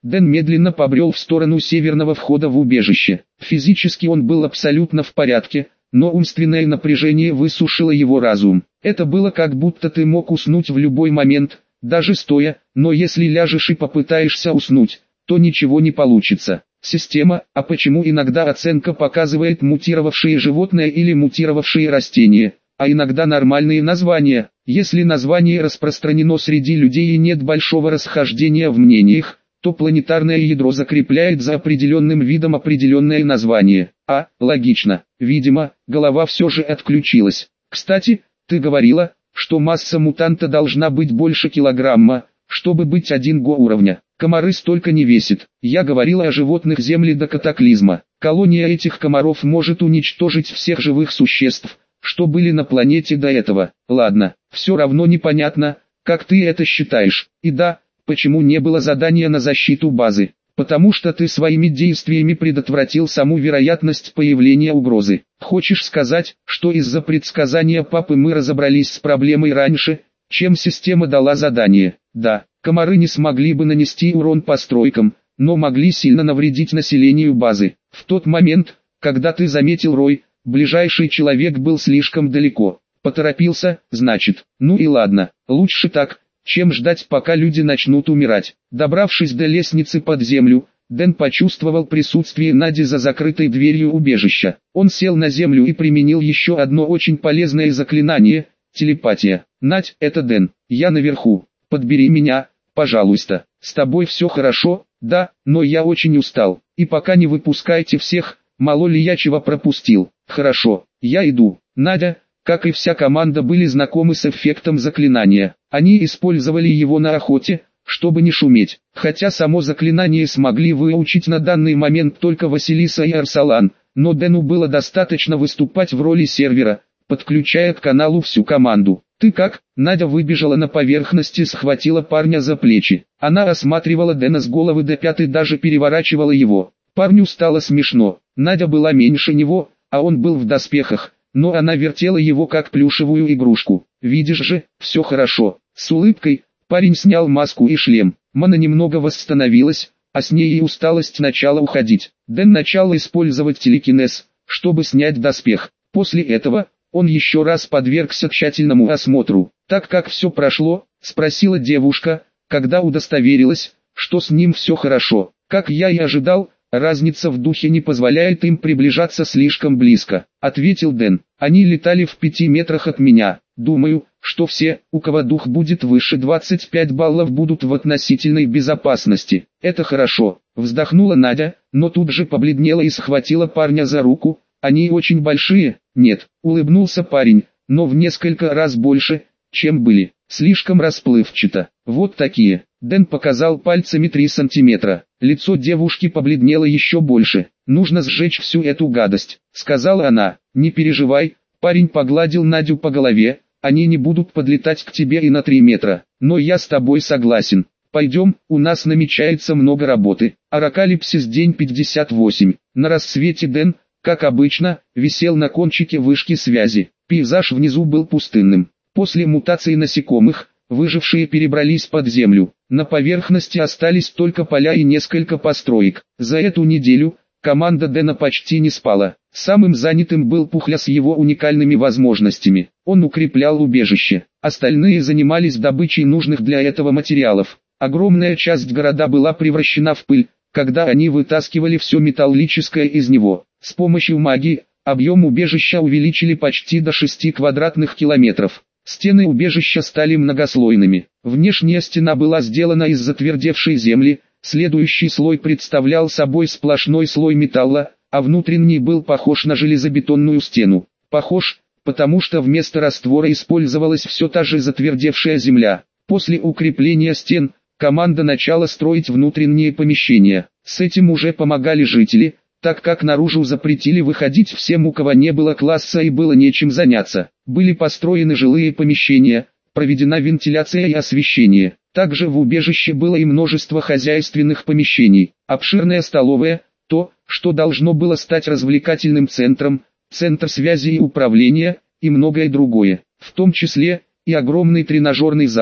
Дэн медленно побрел в сторону северного входа в убежище. Физически он был абсолютно в порядке, но умственное напряжение высушило его разум. Это было как будто ты мог уснуть в любой момент, даже стоя, но если ляжешь и попытаешься уснуть, то ничего не получится. Система, а почему иногда оценка показывает мутировавшие животные или мутировавшие растения, а иногда нормальные названия. Если название распространено среди людей и нет большого расхождения в мнениях, то планетарное ядро закрепляет за определенным видом определенное название. Логично. Видимо, голова все же отключилась. Кстати, ты говорила, что масса мутанта должна быть больше килограмма, чтобы быть 1 го уровня. Комары столько не весят. Я говорила о животных Земли до катаклизма. Колония этих комаров может уничтожить всех живых существ, что были на планете до этого. Ладно, все равно непонятно, как ты это считаешь. И да, почему не было задания на защиту базы? Потому что ты своими действиями предотвратил саму вероятность появления угрозы. Хочешь сказать, что из-за предсказания папы мы разобрались с проблемой раньше, чем система дала задание? Да, комары не смогли бы нанести урон постройкам, но могли сильно навредить населению базы. В тот момент, когда ты заметил рой, ближайший человек был слишком далеко. Поторопился, значит. Ну и ладно, лучше так, чем ждать, пока люди начнут умирать. Добравшись до лестницы под землю, Дэн почувствовал присутствие Нади за закрытой дверью убежища. Он сел на землю и применил еще одно очень полезное заклинание – телепатия. «Надь, это Дэн, я наверху, подбери меня, пожалуйста. С тобой все хорошо?» «Да, но я очень устал, и пока не выпускайте всех, мало ли я чего пропустил». «Хорошо, я иду». Надя, как и вся команда, были знакомы с эффектом заклинания. Они использовали его на охоте, чтобы не шуметь. Хотя само заклинание смогли выучить на данный момент только Василиса и Арсалан, но Дэну было достаточно выступать в роли сервера, подключая к каналу всю команду. «Ты как?» Надя выбежала на поверхность и схватила парня за плечи. Она осматривала Дэна с головы до пят и даже переворачивала его. Парню стало смешно. Надя была меньше него, а он был в доспехах, но она вертела его как плюшевую игрушку. «Видишь же, все хорошо». С улыбкой парень снял маску и шлем. Мана немного восстановилась, а с ней и усталость начала уходить. Дэн начал использовать телекинез, чтобы снять доспех. После этого он еще раз подвергся тщательному осмотру. «Так как все прошло?» – спросила девушка, когда удостоверилась, что с ним все хорошо. «Как я и ожидал, разница в духе не позволяет им приближаться слишком близко», — ответил Дэн. «Они летали в 5 метрах от меня. Думаю, что все, у кого дух будет выше 25 баллов, будут в относительной безопасности». «Это хорошо», — вздохнула Надя, но тут же побледнела и схватила парня за руку. «Они очень большие?» «Нет», — улыбнулся парень, — «но в несколько раз больше, чем были. Слишком расплывчато. Вот такие». Дэн показал пальцами 3 сантиметра. Лицо девушки побледнело еще больше. «Нужно сжечь всю эту гадость», — сказала она. «Не переживай», — парень погладил Надю по голове, «они не будут подлетать к тебе и на 3 метра. Но я с тобой согласен. Пойдем, у нас намечается много работы». Аракалипсис, день 58. На рассвете Дэн, как обычно, висел на кончике вышки связи. Пейзаж внизу был пустынным. После мутации насекомых, выжившие перебрались под землю. На поверхности остались только поля и несколько построек. За эту неделю команда Дэна почти не спала. Самым занятым был Пухля с его уникальными возможностями. Он укреплял убежище. Остальные занимались добычей нужных для этого материалов. Огромная часть города была превращена в пыль, когда они вытаскивали все металлическое из него. С помощью магии объем убежища увеличили почти до 6 квадратных километров. Стены убежища стали многослойными. Внешняя стена была сделана из затвердевшей земли, следующий слой представлял собой сплошной слой металла, а внутренний был похож на железобетонную стену. Похож, потому что вместо раствора использовалась все та же затвердевшая земля. После укрепления стен, команда начала строить внутренние помещения. С этим уже помогали жители, так как наружу запретили выходить всем, у кого не было класса и было нечем заняться. Были построены жилые помещения, проведена вентиляция и освещение. Также в убежище было и множество хозяйственных помещений. Обширная столовая, то, что должно было стать развлекательным центром, центр связи и управления, и многое другое. В том числе и огромный тренажерный зал,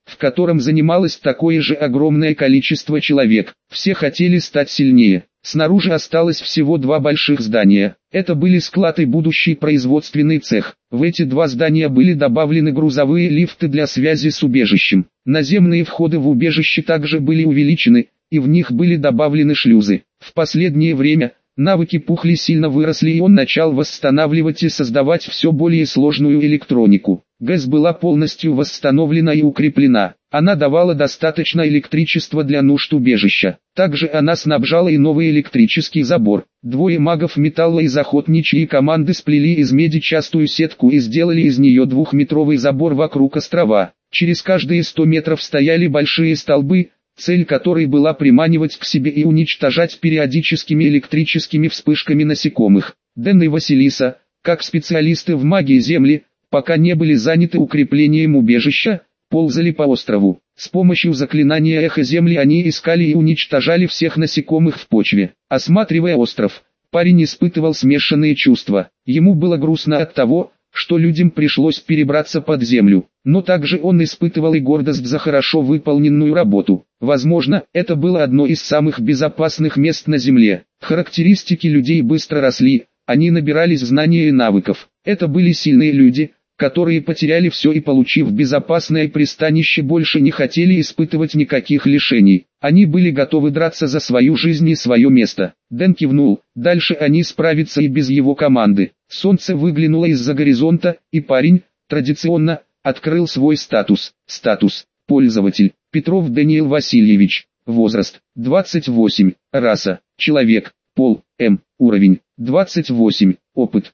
в котором занималось такое же огромное количество человек. Все хотели стать сильнее. Снаружи осталось всего два больших здания. Это были склад и будущий производственный цех. В эти два здания были добавлены грузовые лифты для связи с убежищем. Наземные входы в убежище также были увеличены, и в них были добавлены шлюзы. В последнее время навыки Пухли сильно выросли, и он начал восстанавливать и создавать все более сложную электронику. ГЭС была полностью восстановлена и укреплена. Она давала достаточно электричества для нужд убежища. Также она снабжала и новый электрический забор. Двое магов металла из охотничьей команды сплели из меди частую сетку и сделали из нее двухметровый забор вокруг острова. Через каждые 100 метров стояли большие столбы, цель которой была приманивать к себе и уничтожать периодическими электрическими вспышками насекомых. Дэн и Василиса, как специалисты в магии Земли, пока не были заняты укреплением убежища, ползали по острову. С помощью заклинания эхо Земли они искали и уничтожали всех насекомых в почве. Осматривая остров, парень испытывал смешанные чувства. Ему было грустно от того, что людям пришлось перебраться под землю, но также он испытывал и гордость за хорошо выполненную работу. Возможно, это было одно из самых безопасных мест на Земле. Характеристики людей быстро росли, они набирались знаний и навыков. Это были сильные люди, которые потеряли все и, получив безопасное пристанище, больше не хотели испытывать никаких лишений. Они были готовы драться за свою жизнь и свое место. Дэн кивнул, дальше они справятся и без его команды. Солнце выглянуло из-за горизонта, и парень, традиционно, открыл свой статус. Статус: пользователь, Петров Даниил Васильевич. Возраст: 28. Раса: человек. Пол: М. Уровень: 28. Опыт: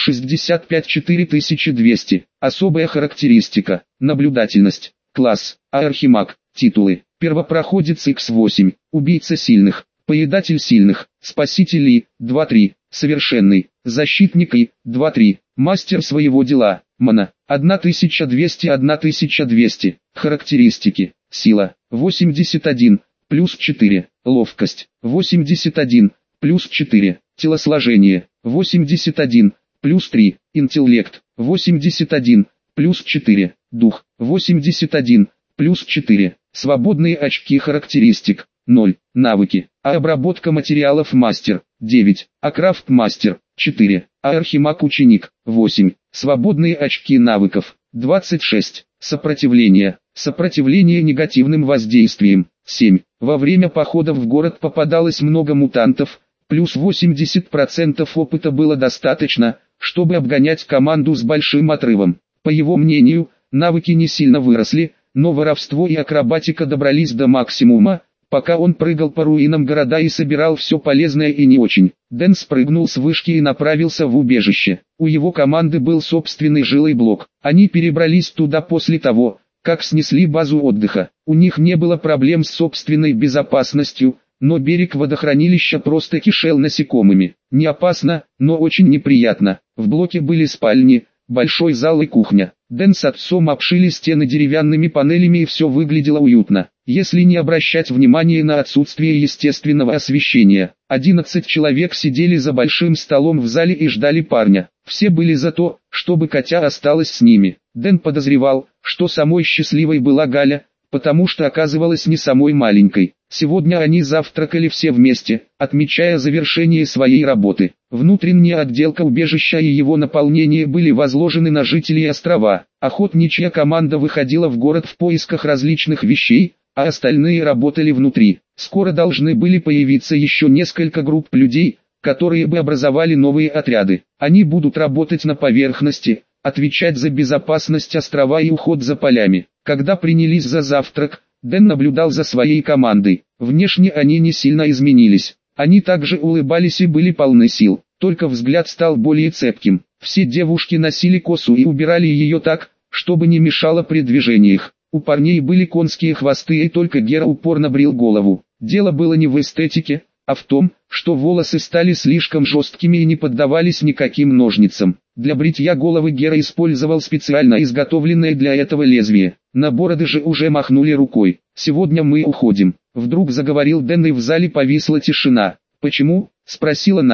165 4200. Особая характеристика: наблюдательность. Класс: архимаг. Титулы: первопроходец X8, убийца сильных, поедатель сильных, спаситель И, 2-3, совершенный, защитник И, 2-3, мастер своего дела, мана, 1200. Характеристики: сила, 81, плюс 4, ловкость, 81, плюс 4, телосложение, 81, плюс 3, интеллект, 81, плюс 4, дух, 81, плюс 4, свободные очки характеристик, 0, навыки, обработка материалов мастер, 9, крафт мастер, 4, архимаг ученик, 8, свободные очки навыков, 26, сопротивление негативным воздействием, 7, во время походов в город попадалось много мутантов, плюс 80% опыта было достаточно, чтобы обгонять команду с большим отрывом. По его мнению, навыки не сильно выросли, но воровство и акробатика добрались до максимума, пока он прыгал по руинам города и собирал все полезное и не очень. Дэн спрыгнул с вышки и направился в убежище. У его команды был собственный жилой блок. Они перебрались туда после того, как снесли базу отдыха. У них не было проблем с собственной безопасностью, но берег водохранилища просто кишел насекомыми. Не опасно, но очень неприятно. В блоке были спальни, большой зал и кухня. Дэн с отцом обшили стены деревянными панелями, и все выглядело уютно, если не обращать внимания на отсутствие естественного освещения. 11 человек сидели за большим столом в зале и ждали парня. Все были за то, чтобы Катя осталась с ними. Дэн подозревал, что самой счастливой была Галя, потому что оказывалась не самой маленькой. Сегодня они завтракали все вместе, отмечая завершение своей работы. Внутренняя отделка убежища и его наполнение были возложены на жителей острова. Охотничья команда выходила в город в поисках различных вещей, а остальные работали внутри. Скоро должны были появиться еще несколько групп людей, которые бы образовали новые отряды. Они будут работать на поверхности, отвечать за безопасность острова и уход за полями. Когда принялись за завтрак, Дэн наблюдал за своей командой. Внешне они не сильно изменились. Они также улыбались и были полны сил, только взгляд стал более цепким. Все девушки носили косу и убирали ее так, чтобы не мешало при движениях. У парней были конские хвосты, и только Гера упорно брил голову. Дело было не в эстетике, а в том, что волосы стали слишком жесткими и не поддавались никаким ножницам. Для бритья головы Гера использовал специально изготовленное для этого лезвие. На бороды же уже махнули рукой. «Сегодня мы уходим», — вдруг заговорил Дэн, и в зале повисла тишина. «Почему?» — спросила Надя.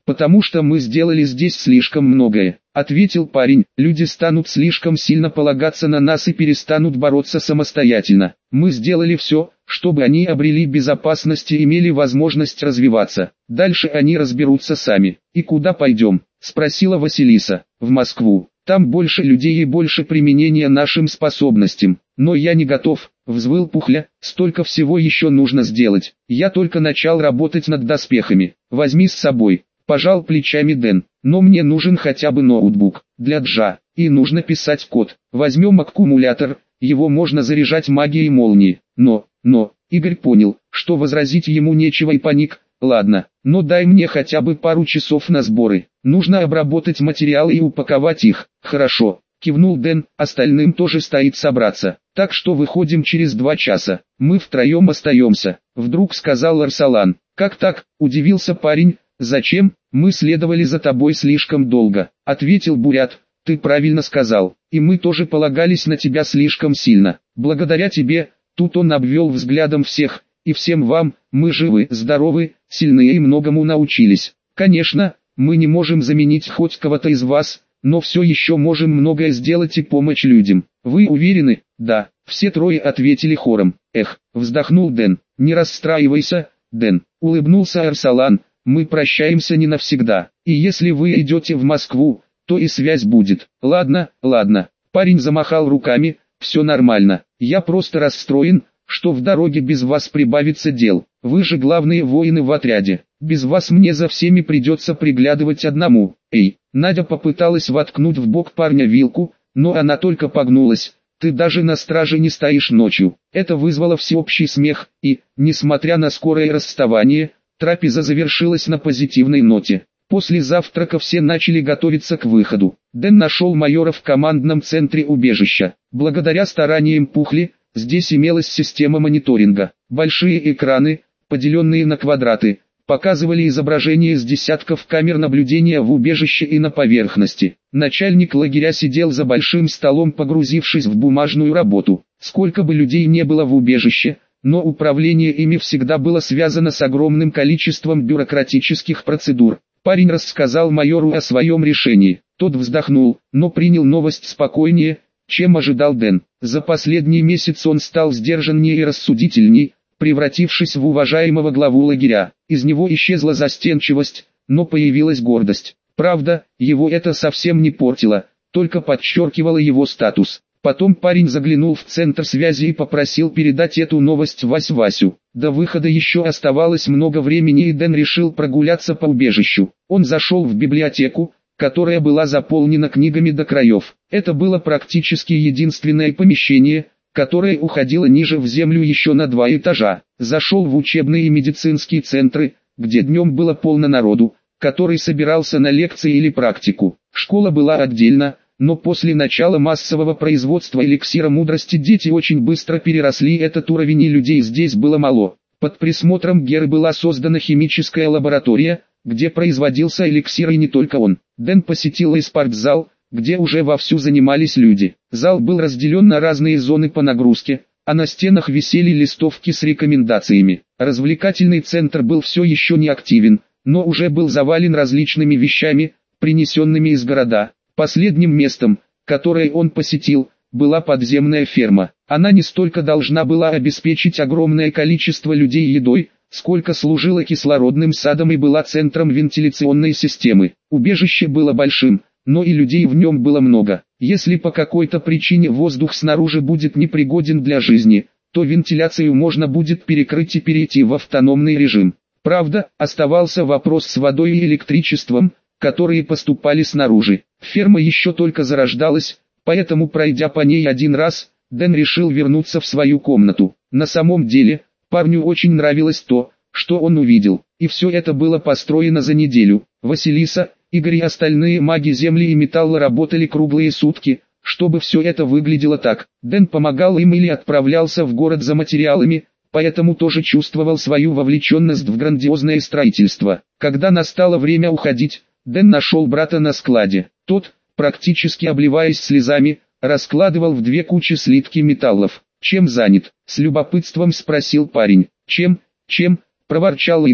«Потому что мы сделали здесь слишком многое», — ответил парень. «Люди станут слишком сильно полагаться на нас и перестанут бороться самостоятельно. Мы сделали все, чтобы они обрели безопасность и имели возможность развиваться. Дальше они разберутся сами». «И куда пойдем?» — спросила Василиса. «В Москву. Там больше людей и больше применения нашим способностям». «Но я не готов», — взвыл Пухля, — «столько всего еще нужно сделать. Я только начал работать над доспехами. Возьми с собой». Пожал плечами Дэн. «Но мне нужен хотя бы ноутбук. Для Джа. И нужно писать код. Возьмем аккумулятор, его можно заряжать магией молнии». Но, Игорь понял, что возразить ему нечего и паник. «Ладно, но дай мне хотя бы пару часов на сборы. Нужно обработать материалы и упаковать их». «Хорошо», кивнул Дэн, «остальным тоже стоит собраться. Так что выходим через 2 часа. Мы втроем остаемся», вдруг сказал Арсалан. «Как так?» – удивился парень. «Зачем? Мы следовали за тобой слишком долго», — ответил Бурят. «Ты правильно сказал, и мы тоже полагались на тебя слишком сильно. Благодаря тебе», тут он обвел взглядом всех, «и всем вам, мы живы, здоровы, сильны и многому научились. Конечно, мы не можем заменить хоть кого-то из вас, но все еще можем многое сделать и помочь людям. Вы уверены?» «Да», все трое ответили хором. «Эх», вздохнул Дэн. «Не расстраивайся, Дэн», улыбнулся Арсалан. «Мы прощаемся не навсегда, и если вы идете в Москву, то и связь будет». «Ладно, ладно», парень замахал руками, «все нормально, я просто расстроен, что в дороге без вас прибавится дел. Вы же главные воины в отряде, без вас мне за всеми придется приглядывать одному». «Эй!» Надя попыталась воткнуть в бок парня вилку, но она только погнулась. «Ты даже на страже не стоишь ночью». Это вызвало всеобщий смех, и, несмотря на скорое расставание, трапеза завершилась на позитивной ноте. После завтрака все начали готовиться к выходу. Дэн нашел майора в командном центре убежища. Благодаря стараниям Пухли, здесь имелась система мониторинга. Большие экраны, поделенные на квадраты, показывали изображения с десятков камер наблюдения в убежище и на поверхности. Начальник лагеря сидел за большим столом, погрузившись в бумажную работу. Сколько бы людей не было в убежище, но управление ими всегда было связано с огромным количеством бюрократических процедур. Парень рассказал майору о своем решении. Тот вздохнул, но принял новость спокойнее, чем ожидал Дэн. За последний месяц он стал сдержаннее и рассудительней, превратившись в уважаемого главу лагеря. Из него исчезла застенчивость, но появилась гордость. Правда, его это совсем не портило, только подчеркивало его статус. Потом парень заглянул в центр связи и попросил передать эту новость Васю. До выхода еще оставалось много времени, и Дэн решил прогуляться по убежищу. Он зашел в библиотеку, которая была заполнена книгами до краев. Это было практически единственное помещение, которое уходило ниже в землю еще на 2 этажа. Зашел в учебные и медицинские центры, где днем было полно народу, который собирался на лекции или практику. Школа была отдельно, но после начала массового производства эликсира мудрости дети очень быстро переросли этот уровень, и людей здесь было мало. Под присмотром Геры была создана химическая лаборатория, где производился эликсир, и не только он. Дэн посетил и спортзал, где уже вовсю занимались люди. Зал был разделен на разные зоны по нагрузке, а на стенах висели листовки с рекомендациями. Развлекательный центр был все еще не активен, но уже был завален различными вещами, принесенными из города. Последним местом, которое он посетил, была подземная ферма. Она не столько должна была обеспечить огромное количество людей едой, сколько служила кислородным садом и была центром вентиляционной системы. Убежище было большим, но и людей в нем было много. Если по какой-то причине воздух снаружи будет непригоден для жизни, то вентиляцию можно будет перекрыть и перейти в автономный режим. Правда, оставался вопрос с водой и электричеством, которые поступали снаружи. Ферма еще только зарождалась, поэтому, пройдя по ней один раз, Дэн решил вернуться в свою комнату. На самом деле, парню очень нравилось то, что он увидел, и все это было построено за неделю. Василиса, Игорь и остальные маги земли и металла работали круглые сутки, чтобы все это выглядело так. Дэн помогал им или отправлялся в город за материалами, поэтому тоже чувствовал свою вовлеченность в грандиозное строительство. Когда настало время уходить, Дэн нашел брата на складе. Тот, практически обливаясь слезами, раскладывал в 2 кучи слитки металлов. «Чем занят?» — с любопытством спросил парень. «Чем?» — проворчал Игорь,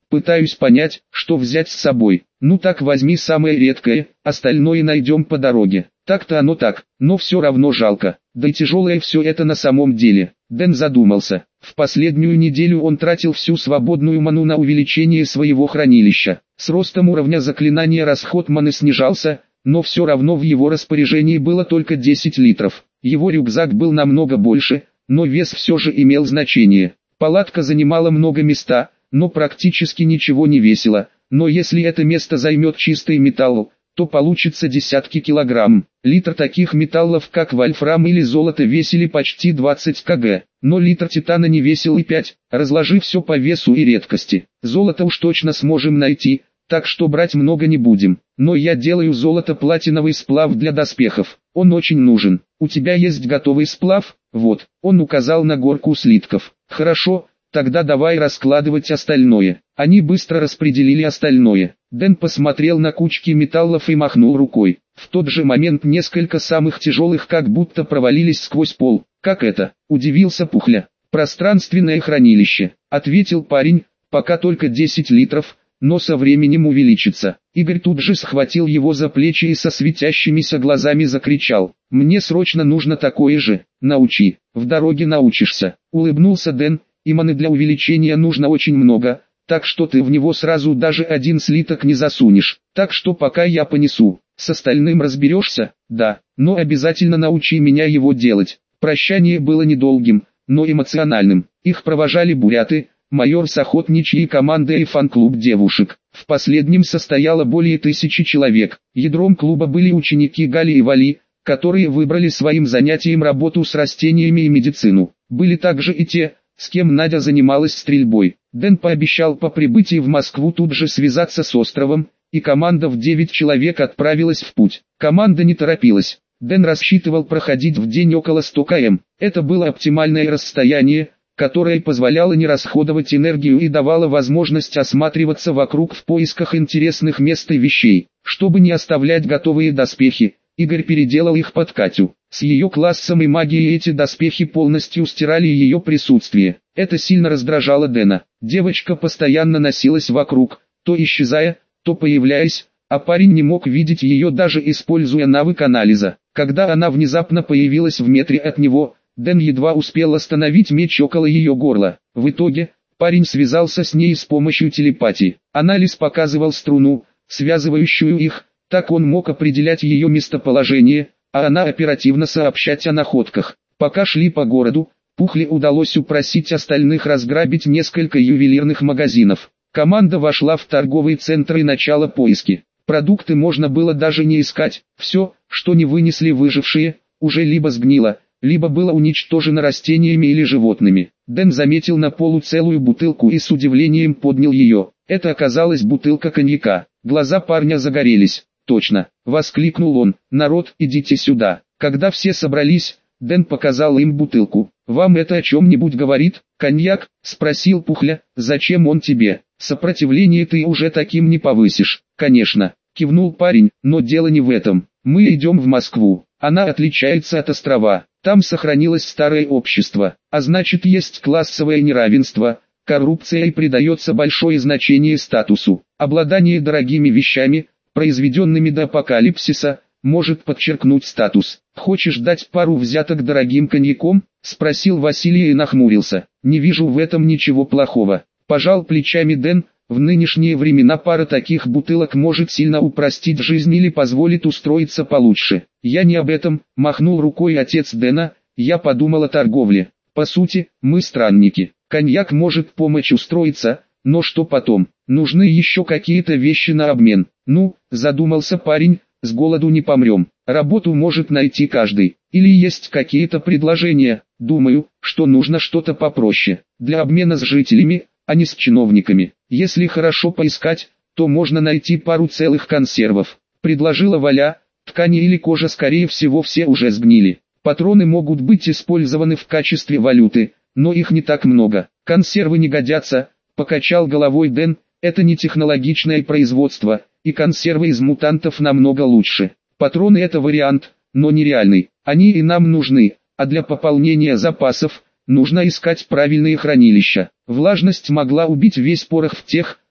Пытаюсь понять, что взять с собой. Ну так возьми самое редкое, остальное найдем по дороге. Так-то оно так, но все равно жалко. Да и тяжелое все это на самом деле. Дэн задумался. В последнюю неделю он тратил всю свободную ману на увеличение своего хранилища. С ростом уровня заклинания расход маны снижался, но все равно в его распоряжении было только 10 литров. Его рюкзак был намного больше, но вес все же имел значение. Палатка занимала много места, но практически ничего не весило. Но если это место займет чистый металл, то получится десятки килограмм. Литр таких металлов, как вольфрам или золото, весили почти 20 кг. Но литр титана не весил и 5, разложи все по весу и редкости. Золото уж точно сможем найти, так что брать много не будем. Но я делаю золото-платиновый сплав для доспехов. Он очень нужен. У тебя есть готовый сплав? Вот. Он указал на горку слитков. Хорошо, тогда давай раскладывать остальное. Они быстро распределили остальное. Дэн посмотрел на кучки металлов и махнул рукой. В тот же момент несколько самых тяжелых как будто провалились сквозь пол. «Как это?» – удивился Пухля. «Пространственное хранилище», – ответил парень, – «пока только 10 литров, но со временем увеличится». Игорь тут же схватил его за плечи и со светящимися глазами закричал: «Мне срочно нужно такое же, научи, в дороге научишься», – улыбнулся Дэн, – «и маны для увеличения нужно очень много, так что ты в него сразу даже один слиток не засунешь, так что пока я понесу, с остальным разберешься, да, но обязательно научи меня его делать». Прощание было недолгим, но эмоциональным. Их провожали буряты, майор с охотничьей командой и фан-клуб девушек. В последнем состояло более 1000 человек. Ядром клуба были ученики Гали и Вали, которые выбрали своим занятием работу с растениями и медицину. Были также и те, с кем Надя занималась стрельбой. Дэн пообещал по прибытии в Москву тут же связаться с островом, и команда в 9 человек отправилась в путь. Команда не торопилась. Дэн рассчитывал проходить в день около 100 км. Это было оптимальное расстояние, которое позволяло не расходовать энергию и давало возможность осматриваться вокруг в поисках интересных мест и вещей. Чтобы не оставлять готовые доспехи, Игорь переделал их под Катю. С ее классом и магией эти доспехи полностью стирали ее присутствие. Это сильно раздражало Дэна. Девочка постоянно носилась вокруг, то исчезая, то появляясь, а парень не мог видеть ее, даже используя навык анализа. Когда она внезапно появилась в метре от него, Дэн едва успел остановить меч около ее горла. В итоге, парень связался с ней с помощью телепатии. Анализ показывал струну, связывающую их, так он мог определять ее местоположение, а она оперативно сообщать о находках. Пока шли по городу, Пухле удалось упросить остальных разграбить несколько ювелирных магазинов. Команда вошла в торговый центр и начала поиски. Продукты можно было даже не искать, все, что не вынесли выжившие, уже либо сгнило, либо было уничтожено растениями или животными. Дэн заметил на полу целую бутылку и с удивлением поднял ее. Это оказалась бутылка коньяка. Глаза парня загорелись. «Точно!» — воскликнул он. «Народ, идите сюда!» Когда все собрались, Дэн показал им бутылку. «Вам это о чем-нибудь говорит?» «Коньяк?» — спросил Пухля. «Зачем он тебе? Сопротивление ты уже таким не повысишь». «Конечно!» — кивнул парень, «но дело не в этом. Мы идем в Москву. Она отличается от острова. Там сохранилось старое общество, а значит есть классовое неравенство, коррупция и придается большое значение статусу. Обладание дорогими вещами, произведенными до апокалипсиса, может подчеркнуть статус. Хочешь дать пару взяток дорогим коньяком?» — спросил Василий и нахмурился. «Не вижу в этом ничего плохого». Пожал плечами Дэн. В нынешние времена пара таких бутылок может сильно упростить жизнь или позволит устроиться получше. «Я не об этом», — махнул рукой отец Дэна, «я подумал о торговле. По сути, мы странники. Коньяк может помочь устроиться, но что потом? Нужны еще какие-то вещи на обмен». «Ну», — задумался парень, — «с голоду не помрем. Работу может найти каждый. Или есть какие-то предложения?» «Думаю, что нужно что-то попроще, для обмена с жителями, а не с чиновниками. Если хорошо поискать, то можно найти пару целых консервов», — предложила Валя. «Ткани или кожа, скорее всего, все уже сгнили. Патроны могут быть использованы в качестве валюты, но их не так много. Консервы не годятся», — покачал головой Дэн, — «это не технологичное производство, и консервы из мутантов намного лучше. Патроны — это вариант, но нереальный. Они и нам нужны, а для пополнения запасов нужно искать правильные хранилища. Влажность могла убить весь порох в тех,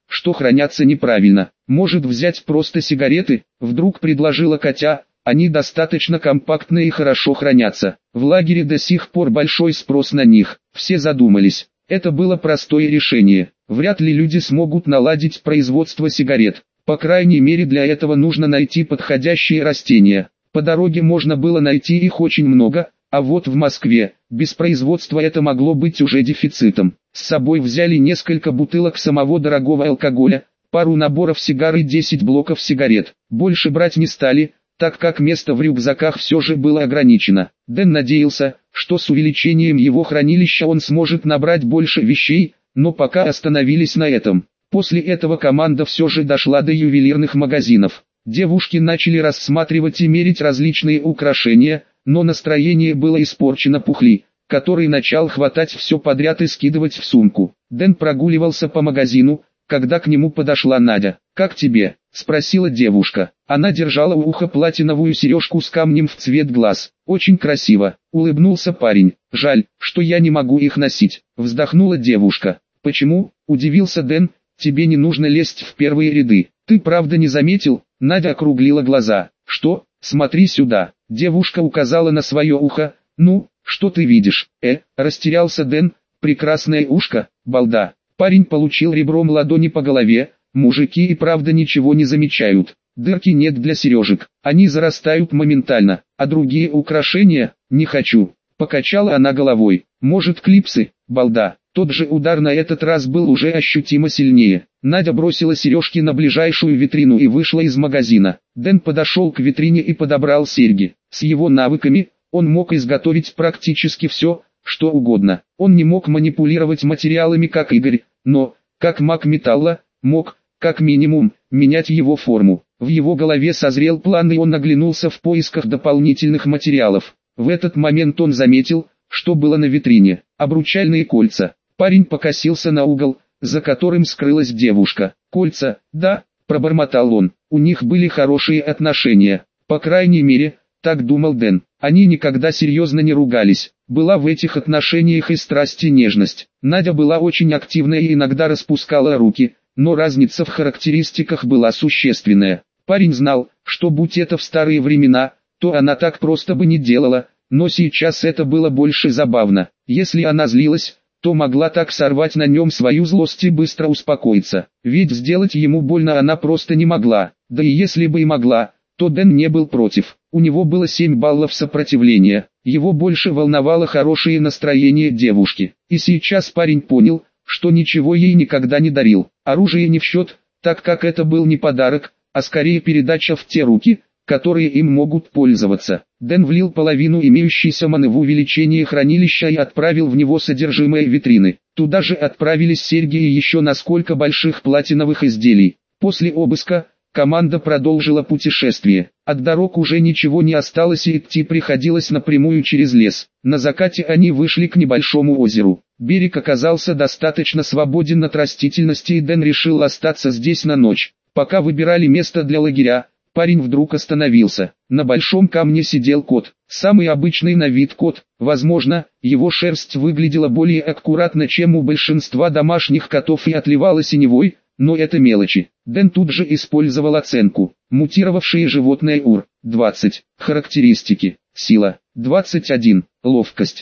что хранятся неправильно. Может взять просто сигареты, вдруг предложила Катя, они достаточно компактные и хорошо хранятся. В лагере до сих пор большой спрос на них. Все задумались. Это было простое решение. Вряд ли люди смогут наладить производство сигарет. По крайней мере для этого нужно найти подходящие растения. По дороге можно было найти их очень много, а вот в Москве, без производства это могло быть уже дефицитом. С собой взяли несколько бутылок самого дорогого алкоголя, пару наборов сигар и 10 блоков сигарет. Больше брать не стали, так как место в рюкзаках все же было ограничено. Дэн надеялся, что с увеличением его хранилища он сможет набрать больше вещей, но пока остановились на этом. После этого команда все же дошла до ювелирных магазинов. Девушки начали рассматривать и мерить различные украшения, но настроение было испорчено Пухли, который начал хватать все подряд и скидывать в сумку. Дэн прогуливался по магазину, когда к нему подошла Надя. «Как тебе?» – спросила девушка. Она держала у уха платиновую сережку с камнем в цвет глаз. «Очень красиво», – улыбнулся парень. «Жаль, что я не могу их носить», – вздохнула девушка. «Почему?» – удивился Дэн. «Тебе не нужно лезть в первые ряды. Ты правда не заметил?» Надя округлила глаза. «Что? Смотри сюда». Девушка указала на свое ухо. «Ну, что ты видишь?» Растерялся Дэн. «Прекрасное ушко, балда». Парень получил ребром ладони по голове. Мужики и правда ничего не замечают. Дырки нет для сережек. Они зарастают моментально. А другие украшения? Не хочу. Покачала она головой. Может клипсы, балда. Тот же удар на этот раз был уже ощутимо сильнее. Надя бросила сережки на ближайшую витрину и вышла из магазина. Дэн подошел к витрине и подобрал серьги. С его навыками, он мог изготовить практически все, что угодно. Он не мог манипулировать материалами как Игорь, но, как маг металла, мог, как минимум, менять его форму. В его голове созрел план и он оглянулся в поисках дополнительных материалов. В этот момент он заметил, что было на витрине. Обручальные кольца. Парень покосился на угол, за которым скрылась девушка. «Кольца, да», – пробормотал он. У них были хорошие отношения. По крайней мере, так думал Дэн. Они никогда серьезно не ругались. Была в этих отношениях и страсть, и нежность. Надя была очень активная и иногда распускала руки, но разница в характеристиках была существенная. Парень знал, что будь это в старые времена, то она так просто бы не делала, но сейчас это было больше забавно. Если она злилась, то могла так сорвать на нем свою злость и быстро успокоиться. Ведь сделать ему больно она просто не могла. Да и если бы и могла, то Дэн не был против. У него было 7 баллов сопротивления. Его больше волновало хорошее настроение девушки. И сейчас парень понял, что ничего ей никогда не дарил. Оружие не в счет, так как это был не подарок, а скорее передача в те руки, которые им могут пользоваться. Дэн влил половину имеющейся маны в увеличение хранилища и отправил в него содержимое витрины. Туда же отправились серьги и еще насколько больших платиновых изделий. После обыска, команда продолжила путешествие. От дорог уже ничего не осталось и идти приходилось напрямую через лес. На закате они вышли к небольшому озеру. Берег оказался достаточно свободен от растительности и Дэн решил остаться здесь на ночь. Пока выбирали место для лагеря, парень вдруг остановился. На большом камне сидел кот. Самый обычный на вид кот. Возможно, его шерсть выглядела более аккуратно, чем у большинства домашних котов и отливала синевой, но это мелочи. Дэн тут же использовал оценку. Мутировавшие животные УР. 20. Характеристики. Сила. 21. Ловкость.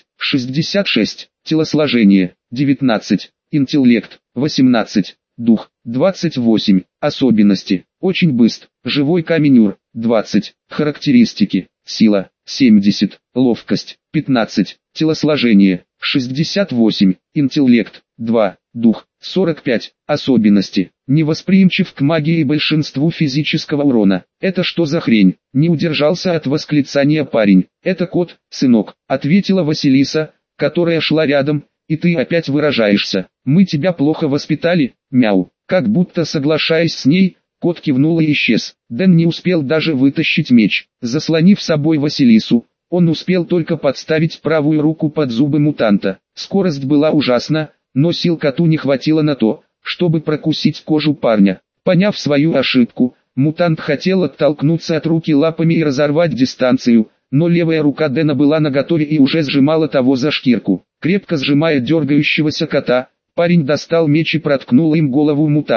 66. Телосложение. 19. Интеллект. 18. Дух. 28. Особенности. Очень быстр. Живой камень УР. 20. Характеристики. Сила. 70. Ловкость. 15. Телосложение. 68. Интеллект. 2. Дух. 45. Особенности. Невосприимчив к магии и большинству физического урона. Это что за хрень? Не удержался от восклицания парень. Это кот, сынок, ответила Василиса, которая шла рядом. И ты опять выражаешься. Мы тебя плохо воспитали, мяу. Как будто соглашаясь с ней, кот кивнул и исчез. Дэн не успел даже вытащить меч. Заслонив собой Василису, он успел только подставить правую руку под зубы мутанта. Скорость была ужасна, но сил коту не хватило на то, чтобы прокусить кожу парня. Поняв свою ошибку, мутант хотел оттолкнуться от руки лапами и разорвать дистанцию, но левая рука Дэна была наготове и уже сжимала того за шкирку. Крепко сжимая дергающегося кота, парень достал меч и проткнул им голову мутанта.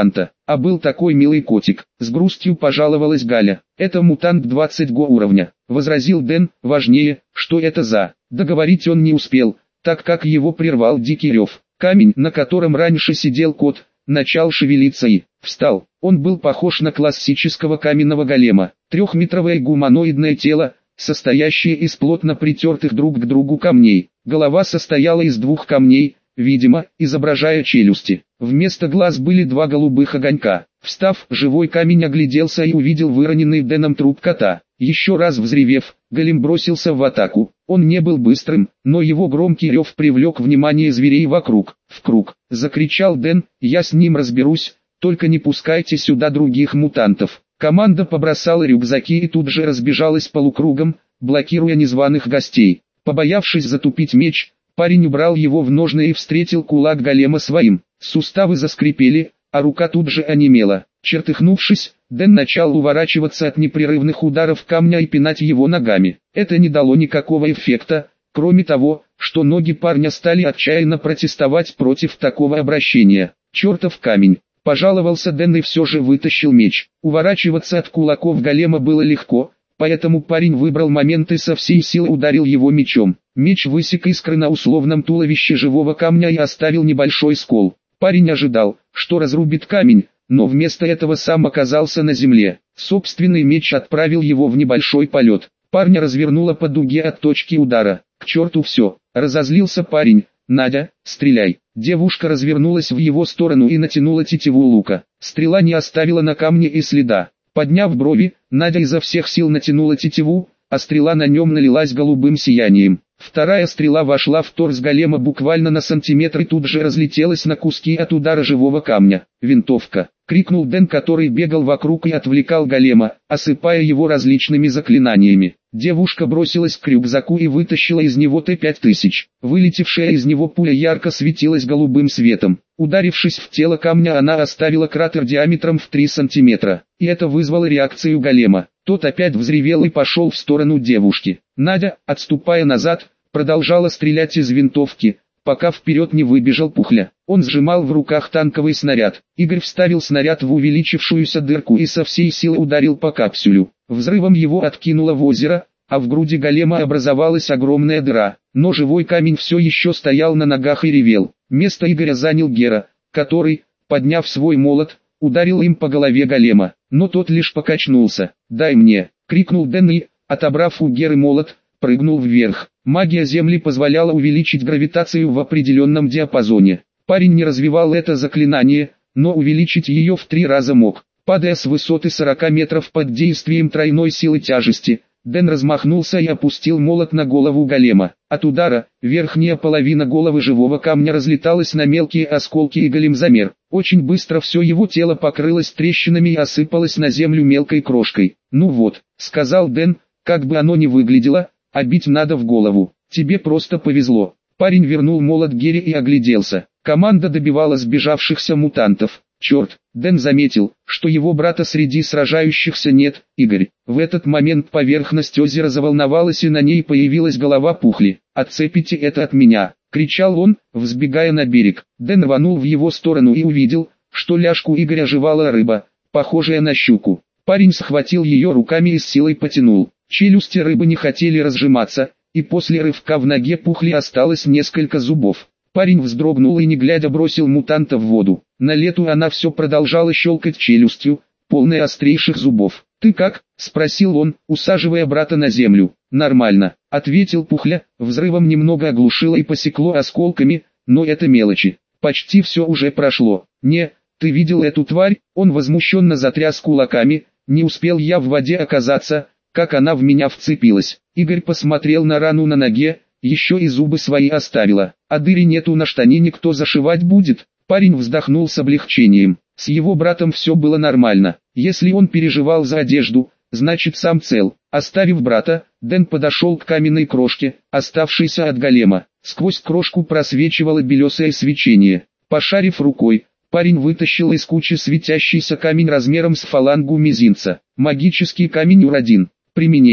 А был такой милый котик, с грустью пожаловалась Галя. Это мутант 20 уровня, возразил Дэн, важнее, что это за... Договорить он не успел, так как его прервал дикий рев. Камень, на котором раньше сидел кот, начал шевелиться и встал. Он был похож на классического каменного голема. Трехметровое гуманоидное тело, состоящее из плотно притертых друг к другу камней. Голова состояла из двух камней, видимо, изображая челюсти. Вместо глаз были два голубых огонька. Встав, живой камень огляделся и увидел выроненный Дэном труп кота. Еще раз взревев, голем бросился в атаку. Он не был быстрым, но его громкий рев привлек внимание зверей вокруг. «В круг!» — закричал Дэн, «я с ним разберусь, только не пускайте сюда других мутантов». Команда побросала рюкзаки и тут же разбежалась полукругом, блокируя незваных гостей. Побоявшись затупить меч, парень убрал его в ножны и встретил кулак голема своим. Суставы заскрипели, а рука тут же онемела. Чертыхнувшись, Дэн начал уворачиваться от непрерывных ударов камня и пинать его ногами. Это не дало никакого эффекта, кроме того, что ноги парня стали отчаянно протестовать против такого обращения. «Чертов камень!» — пожаловался Дэн и все же вытащил меч. Уворачиваться от кулаков голема было легко, поэтому парень выбрал момент и со всей силы ударил его мечом. Меч высек искры на условном туловище живого камня и оставил небольшой скол. Парень ожидал, что разрубит камень, но вместо этого сам оказался на земле. Собственный меч отправил его в небольшой полет. Парня развернуло по дуге от точки удара. «К черту все!» — разозлился парень. «Надя, стреляй!» Девушка развернулась в его сторону и натянула тетиву лука. Стрела не оставила на камне и следа. Подняв брови, Надя изо всех сил натянула тетиву, а стрела на нем налилась голубым сиянием. Вторая стрела вошла в торс голема буквально на сантиметр и тут же разлетелась на куски от удара живого камня. «Винтовка!» — крикнул Дэн, который бегал вокруг и отвлекал голема, осыпая его различными заклинаниями. Девушка бросилась к рюкзаку и вытащила из него Т-5000. Вылетевшая из него пуля ярко светилась голубым светом. Ударившись в тело камня, она оставила кратер диаметром в 3 сантиметра. И это вызвало реакцию голема. Тот опять взревел и пошел в сторону девушки. Надя, отступая назад, продолжала стрелять из винтовки, пока вперед не выбежал Пухля. Он сжимал в руках танковый снаряд. Игорь вставил снаряд в увеличившуюся дырку и со всей силы ударил по капсюлю. Взрывом его откинуло в озеро, а в груди голема образовалась огромная дыра. Но живой камень все еще стоял на ногах и ревел. Место Игоря занял Гера, который, подняв свой молот, ударил им по голове голема. Но тот лишь покачнулся. «Дай мне!» — крикнул Дэн и, отобрав у Геры молот, прыгнул вверх. Магия Земли позволяла увеличить гравитацию в определенном диапазоне. Парень не развивал это заклинание, но увеличить ее в 3 раза мог. Падая с высоты 40 метров под действием тройной силы тяжести, Дэн размахнулся и опустил молот на голову голема. От удара, верхняя половина головы живого камня разлеталась на мелкие осколки и голем замер. Очень быстро все его тело покрылось трещинами и осыпалось на землю мелкой крошкой. «Ну вот», — сказал Дэн, — «как бы оно ни выглядело, а бить надо в голову. Тебе просто повезло». Парень вернул молот Гере и огляделся. Команда добивала сбежавшихся мутантов. Черт, Дэн заметил, что его брата среди сражающихся нет. «Игорь». В этот момент поверхность озера заволновалась и на ней появилась голова Пухли. «Отцепите это от меня!» — кричал он, взбегая на берег. Дэн рванул в его сторону и увидел, что ляжку Игоря жевала рыба, похожая на щуку. Парень схватил ее руками и с силой потянул. Челюсти рыбы не хотели разжиматься, и после рывка в ноге Пухли осталось несколько зубов. Парень вздрогнул и не глядя бросил мутанта в воду. На лету она все продолжала щелкать челюстью, полной острейших зубов. «Ты как?» — спросил он, усаживая брата на землю. «Нормально», — ответил Пухля, взрывом немного оглушило и посекло осколками, но это мелочи. Почти все уже прошло. «Не, ты видел эту тварь?» Он возмущенно затряс кулаками. «Не успел я в воде оказаться, как она в меня вцепилась». Игорь посмотрел на рану на ноге, еще и зубы свои оставила. «А дыри нету на штанине, кто зашивать будет?» Парень вздохнул с облегчением. С его братом все было нормально. Если он переживал за одежду, значит сам цел. Оставив брата, Дэн подошел к каменной крошке, оставшейся от голема. Сквозь крошку просвечивало белесое свечение. Пошарив рукой, парень вытащил из кучи светящийся камень размером с фалангу мизинца. Магический камень Ур-1. Применение.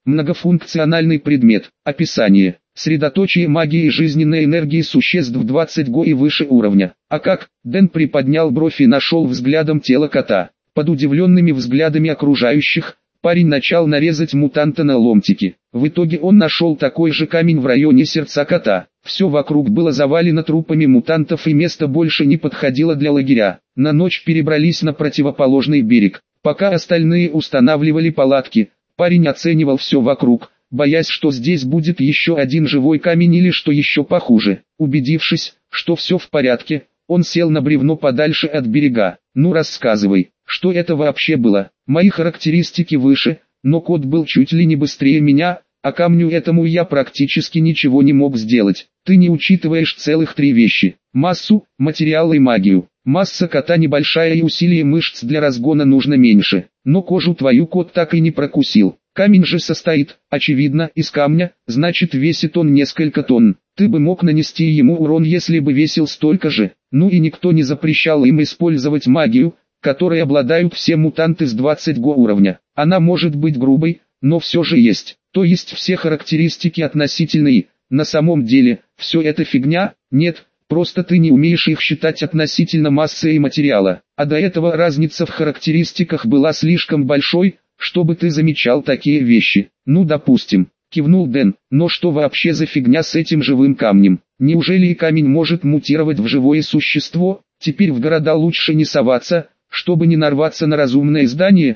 Многофункциональный предмет. Описание. Средоточие магии и жизненной энергии существ 20 го и выше уровня. А как? Дэн приподнял бровь и нашел взглядом тело кота. Под удивленными взглядами окружающих, парень начал нарезать мутанта на ломтики. В итоге он нашел такой же камень в районе сердца кота. Все вокруг было завалено трупами мутантов и место больше не подходило для лагеря. На ночь перебрались на противоположный берег. Пока остальные устанавливали палатки, парень оценивал все вокруг, боясь, что здесь будет еще один живой камень или что еще похуже. Убедившись, что все в порядке, он сел на бревно подальше от берега. «Ну рассказывай, что это вообще было? Мои характеристики выше, но кот был чуть ли не быстрее меня, а камню этому я практически ничего не мог сделать. Ты не учитываешь целых 3 вещи: массу, материал и магию. Масса кота небольшая и усилие мышц для разгона нужно меньше, но кожу твою кот так и не прокусил. Камень же состоит, очевидно, из камня, значит весит он несколько тонн. Ты бы мог нанести ему урон, если бы весил столько же. Ну и никто не запрещал им использовать магию, которой обладают все мутанты с 20 го уровня. Она может быть грубой, но все же есть. То есть все характеристики относительные. На самом деле, все это фигня? Нет, просто ты не умеешь их считать относительно массы и материала. А до этого разница в характеристиках была слишком большой, чтобы ты замечал такие вещи. Ну допустим, кивнул Дэн, но что вообще за фигня с этим живым камнем? Неужели и камень может мутировать в живое существо? Теперь в города лучше не соваться, чтобы не нарваться на разумное здание.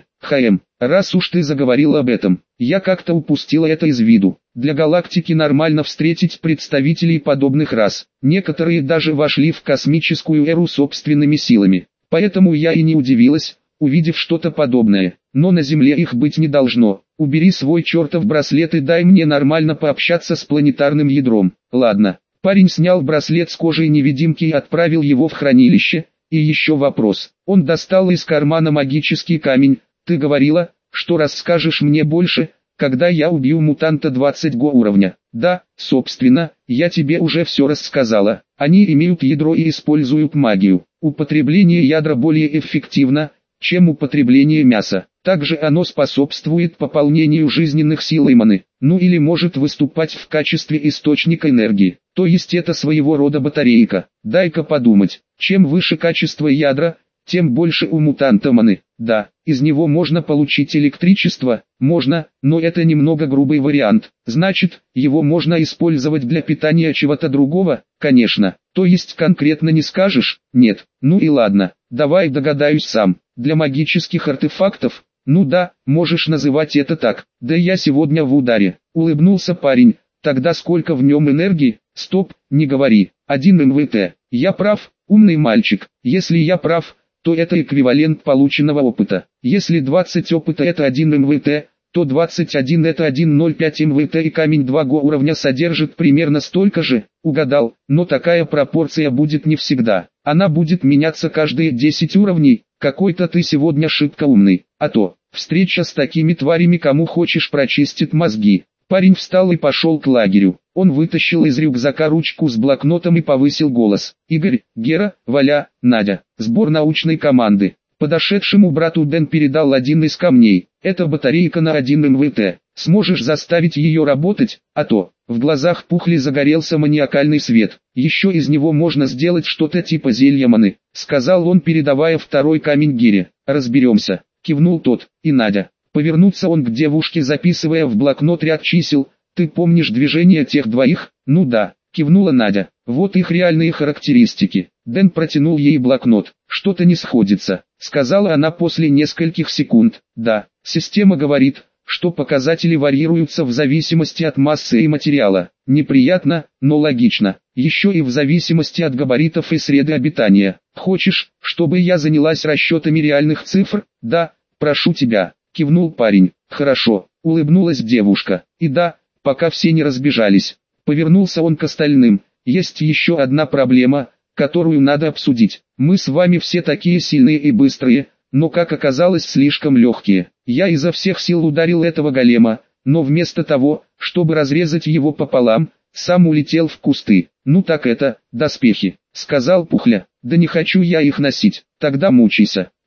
Раз уж ты заговорил об этом, я как-то упустила это из виду. Для галактики нормально встретить представителей подобных рас. Некоторые даже вошли в космическую эру собственными силами. Поэтому я и не удивилась, увидев что-то подобное. Но на Земле их быть не должно. Убери свой чертов браслет и дай мне нормально пообщаться с планетарным ядром. Ладно. Парень снял браслет с кожей невидимки и отправил его в хранилище. И еще вопрос. Он достал из кармана магический камень. Ты говорила, что расскажешь мне больше, когда я убью мутанта 20 го уровня. Да, собственно, я тебе уже все рассказала. Они имеют ядро и используют магию. Употребление ядра более эффективно, чем употребление мяса. Также оно способствует пополнению жизненных сил и маны. Ну или может выступать в качестве источника энергии. То есть это своего рода батарейка. Дай-ка подумать. Чем выше качество ядра, тем больше у мутанта маны. Да, из него можно получить электричество, можно, но это немного грубый вариант. Значит, его можно использовать для питания чего-то другого? Конечно. То есть конкретно не скажешь? Нет. Ну и ладно, давай догадаюсь сам. Для магических артефактов? Ну да, можешь называть это так. Да я сегодня в ударе. Улыбнулся парень. Тогда сколько в нем энергии? Стоп, не говори. 1 МВТ. Я прав, умный мальчик. Если я прав, то это эквивалент полученного опыта. Если 20 опыта это 1 МВТ, то 21 это 1,05 МВТ и камень 2 го уровня содержит примерно столько же. Угадал, но такая пропорция будет не всегда. Она будет меняться каждые 10 уровней. Какой-то ты сегодня шибко умный. А то, встреча с такими тварями кому хочешь прочистит мозги. Парень встал и пошел к лагерю. Он вытащил из рюкзака ручку с блокнотом и повысил голос. Игорь, Гера, Валя, Надя. Сбор научной команды. Подошедшему брату Дэн передал один из камней. Это батарейка на 1 МВТ. Сможешь заставить ее работать? А то. В глазах Пухли загорелся маниакальный свет. Еще из него можно сделать что-то типа зелья маны, сказал он, передавая второй камень Гере. Разберемся, кивнул тот. И Надя. Повернулся он к девушке, записывая в блокнот ряд чисел. Ты помнишь движения тех двоих? Ну да, кивнула Надя. Вот их реальные характеристики. Дэн протянул ей блокнот. Что-то не сходится, сказала она после нескольких секунд. Да, система говорит, что показатели варьируются в зависимости от массы и материала. Неприятно, но логично. Еще и в зависимости от габаритов и среды обитания. Хочешь, чтобы я занялась расчетами реальных цифр? Да, прошу тебя, кивнул парень. Хорошо, улыбнулась девушка. И да, пока все не разбежались. Повернулся он к остальным. Есть еще одна проблема, которую надо обсудить. Мы с вами все такие сильные и быстрые, но как оказалось слишком легкие. Я изо всех сил ударил этого голема, но вместо того, чтобы разрезать его пополам, сам улетел в кусты. Ну так это, доспехи, сказал Пухля. Да не хочу я их носить, тогда мучайся.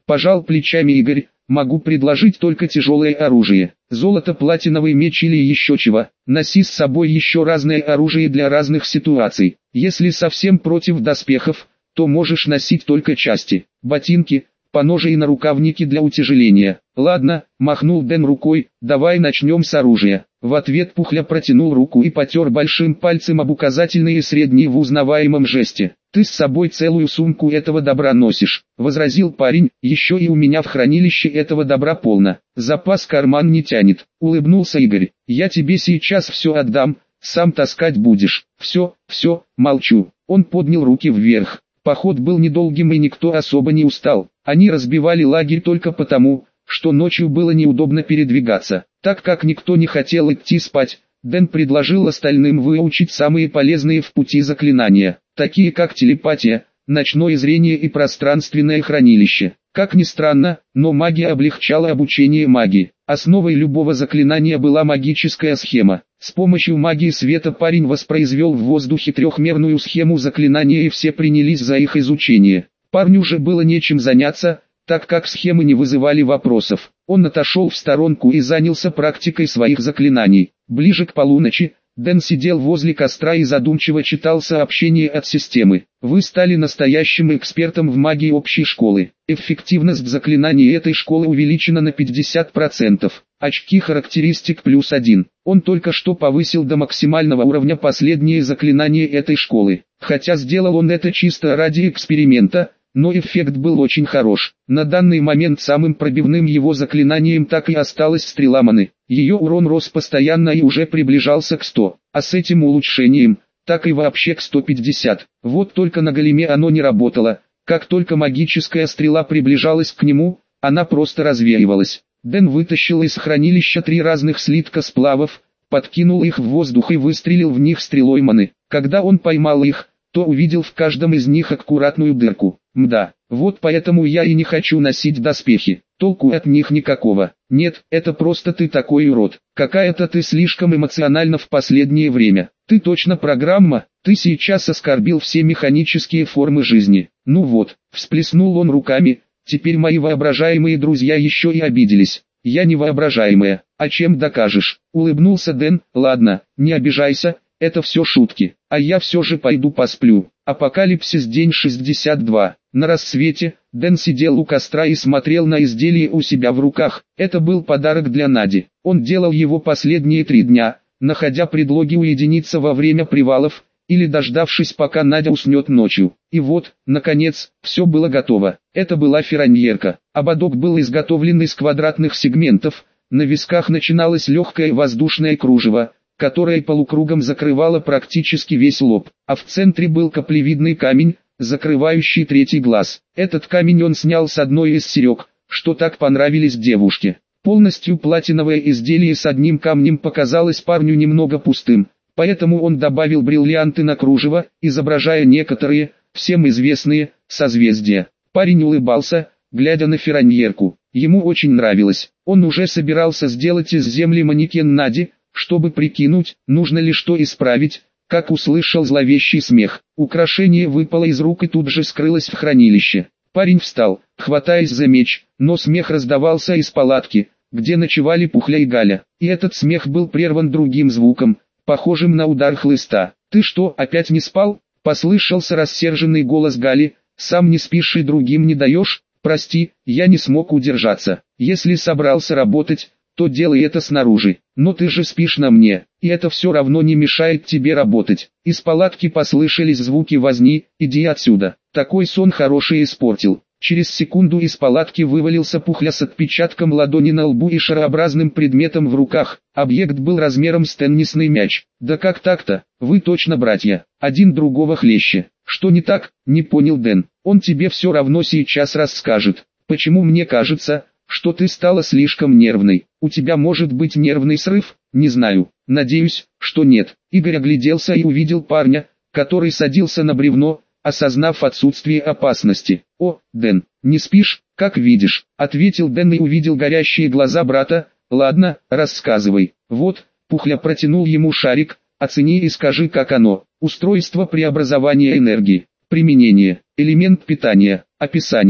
Пожал плечами Игорь. Могу предложить только тяжелое оружие. Золото, платиновый меч или еще чего. Носи с собой еще разное оружие для разных ситуаций. Если совсем против доспехов, то можешь носить только части. Ботинки, поножи и нарукавники для утяжеления. Ладно, махнул Дэн рукой, давай начнем с оружия. В ответ Пухля протянул руку и потер большим пальцем об указательный и средний в узнаваемом жесте. «Ты с собой целую сумку этого добра носишь», — возразил парень, «еще и у меня в хранилище этого добра полно. Запас карман не тянет», — улыбнулся Игорь. «Я тебе сейчас все отдам, сам таскать будешь». «Все, молчу». Он поднял руки вверх. Поход был недолгим и никто особо не устал. Они разбивали лагерь только потому, что ночью было неудобно передвигаться. Так как никто не хотел идти спать, Дэн предложил остальным выучить самые полезные в пути заклинания, такие как телепатия, ночное зрение и пространственное хранилище. Как ни странно, но магия облегчала обучение магии. Основой любого заклинания была магическая схема. С помощью магии света парень воспроизвел в воздухе трехмерную схему заклинания и все принялись за их изучение. Парню же было нечем заняться, так как схемы не вызывали вопросов. Он отошел в сторонку и занялся практикой своих заклинаний. Ближе к полуночи, Дэн сидел возле костра и задумчиво читал сообщение от системы. Вы стали настоящим экспертом в магии общей школы. Эффективность заклинаний этой школы увеличена на 50%. Очки характеристик +1. Он только что повысил до максимального уровня последние заклинания этой школы. Хотя сделал он это чисто ради эксперимента, но эффект был очень хорош. На данный момент самым пробивным его заклинанием так и осталась стрела маны. Ее урон рос постоянно и уже приближался к 100, а с этим улучшением, так и вообще к 150. Вот только на големе оно не работало. Как только магическая стрела приближалась к нему, она просто развеивалась. Дэн вытащил из хранилища 3 разных слитка сплавов, подкинул их в воздух и выстрелил в них стрелой маны. Когда он поймал их, то увидел в каждом из них аккуратную дырку. Мда, вот поэтому я и не хочу носить доспехи. Толку от них никакого. Нет, это просто ты такой урод. Какая-то ты слишком эмоциональна в последнее время. Ты точно программа, ты сейчас оскорбил все механические формы жизни. Ну вот, всплеснул он руками, теперь мои воображаемые друзья еще и обиделись. Я не воображаемая, а чем докажешь? Улыбнулся Дэн. Ладно, не обижайся, это все шутки, а я все же пойду посплю. Апокалипсис, день 62. На рассвете, Дэн сидел у костра и смотрел на изделие у себя в руках. Это был подарок для Нади. Он делал его последние 3 дня, находя предлоги уединиться во время привалов, или дождавшись пока Надя уснет ночью. И вот, наконец, все было готово. Это была фераньерка. Ободок был изготовлен из квадратных сегментов, на висках начиналось легкое воздушное кружево, которое полукругом закрывало практически весь лоб, а в центре был каплевидный камень, закрывающий 3-й глаз. Этот камень он снял с одной из серег, что так понравились девушке. Полностью платиновое изделие с одним камнем показалось парню немного пустым, поэтому он добавил бриллианты на кружево, изображая некоторые, всем известные, созвездия. Парень улыбался, глядя на фераньерку. Ему очень нравилось. Он уже собирался сделать из земли манекен Нади, чтобы прикинуть, нужно ли что исправить, как услышал зловещий смех. Украшение выпало из рук и тут же скрылось в хранилище. Парень встал, хватаясь за меч, но смех раздавался из палатки, где ночевали Пухля и Галя. И этот смех был прерван другим звуком, похожим на удар хлыста. «Ты что, опять не спал?» — послышался рассерженный голос Гали. «Сам не спишь и другим не даешь? Прости, я не смог удержаться. Если собрался работать, то делай это снаружи. Но ты же спишь на мне, и это все равно не мешает тебе работать». Из палатки послышались звуки возни. «Иди отсюда». Такой сон хороший испортил. Через секунду из палатки вывалился Пухля с отпечатком ладони на лбу и шарообразным предметом в руках. Объект был размером с теннисный мяч. «Да как так-то? Вы точно братья. Один другого хлеще». «Что не так?» — не понял Дэн. «Он тебе все равно сейчас расскажет. Почему мне кажется, что ты стала слишком нервной? У тебя может быть нервный срыв? Не знаю. Надеюсь, что нет». Игорь огляделся и увидел парня, который садился на бревно, осознав отсутствие опасности. «О, Дэн, не спишь, как видишь», — ответил Дэн и увидел горящие глаза брата. «Ладно, рассказывай». «Вот», — Пухля протянул ему шарик, «оцени и скажи, как оно». Устройство преобразования энергии. Применение. Элемент питания. Описание.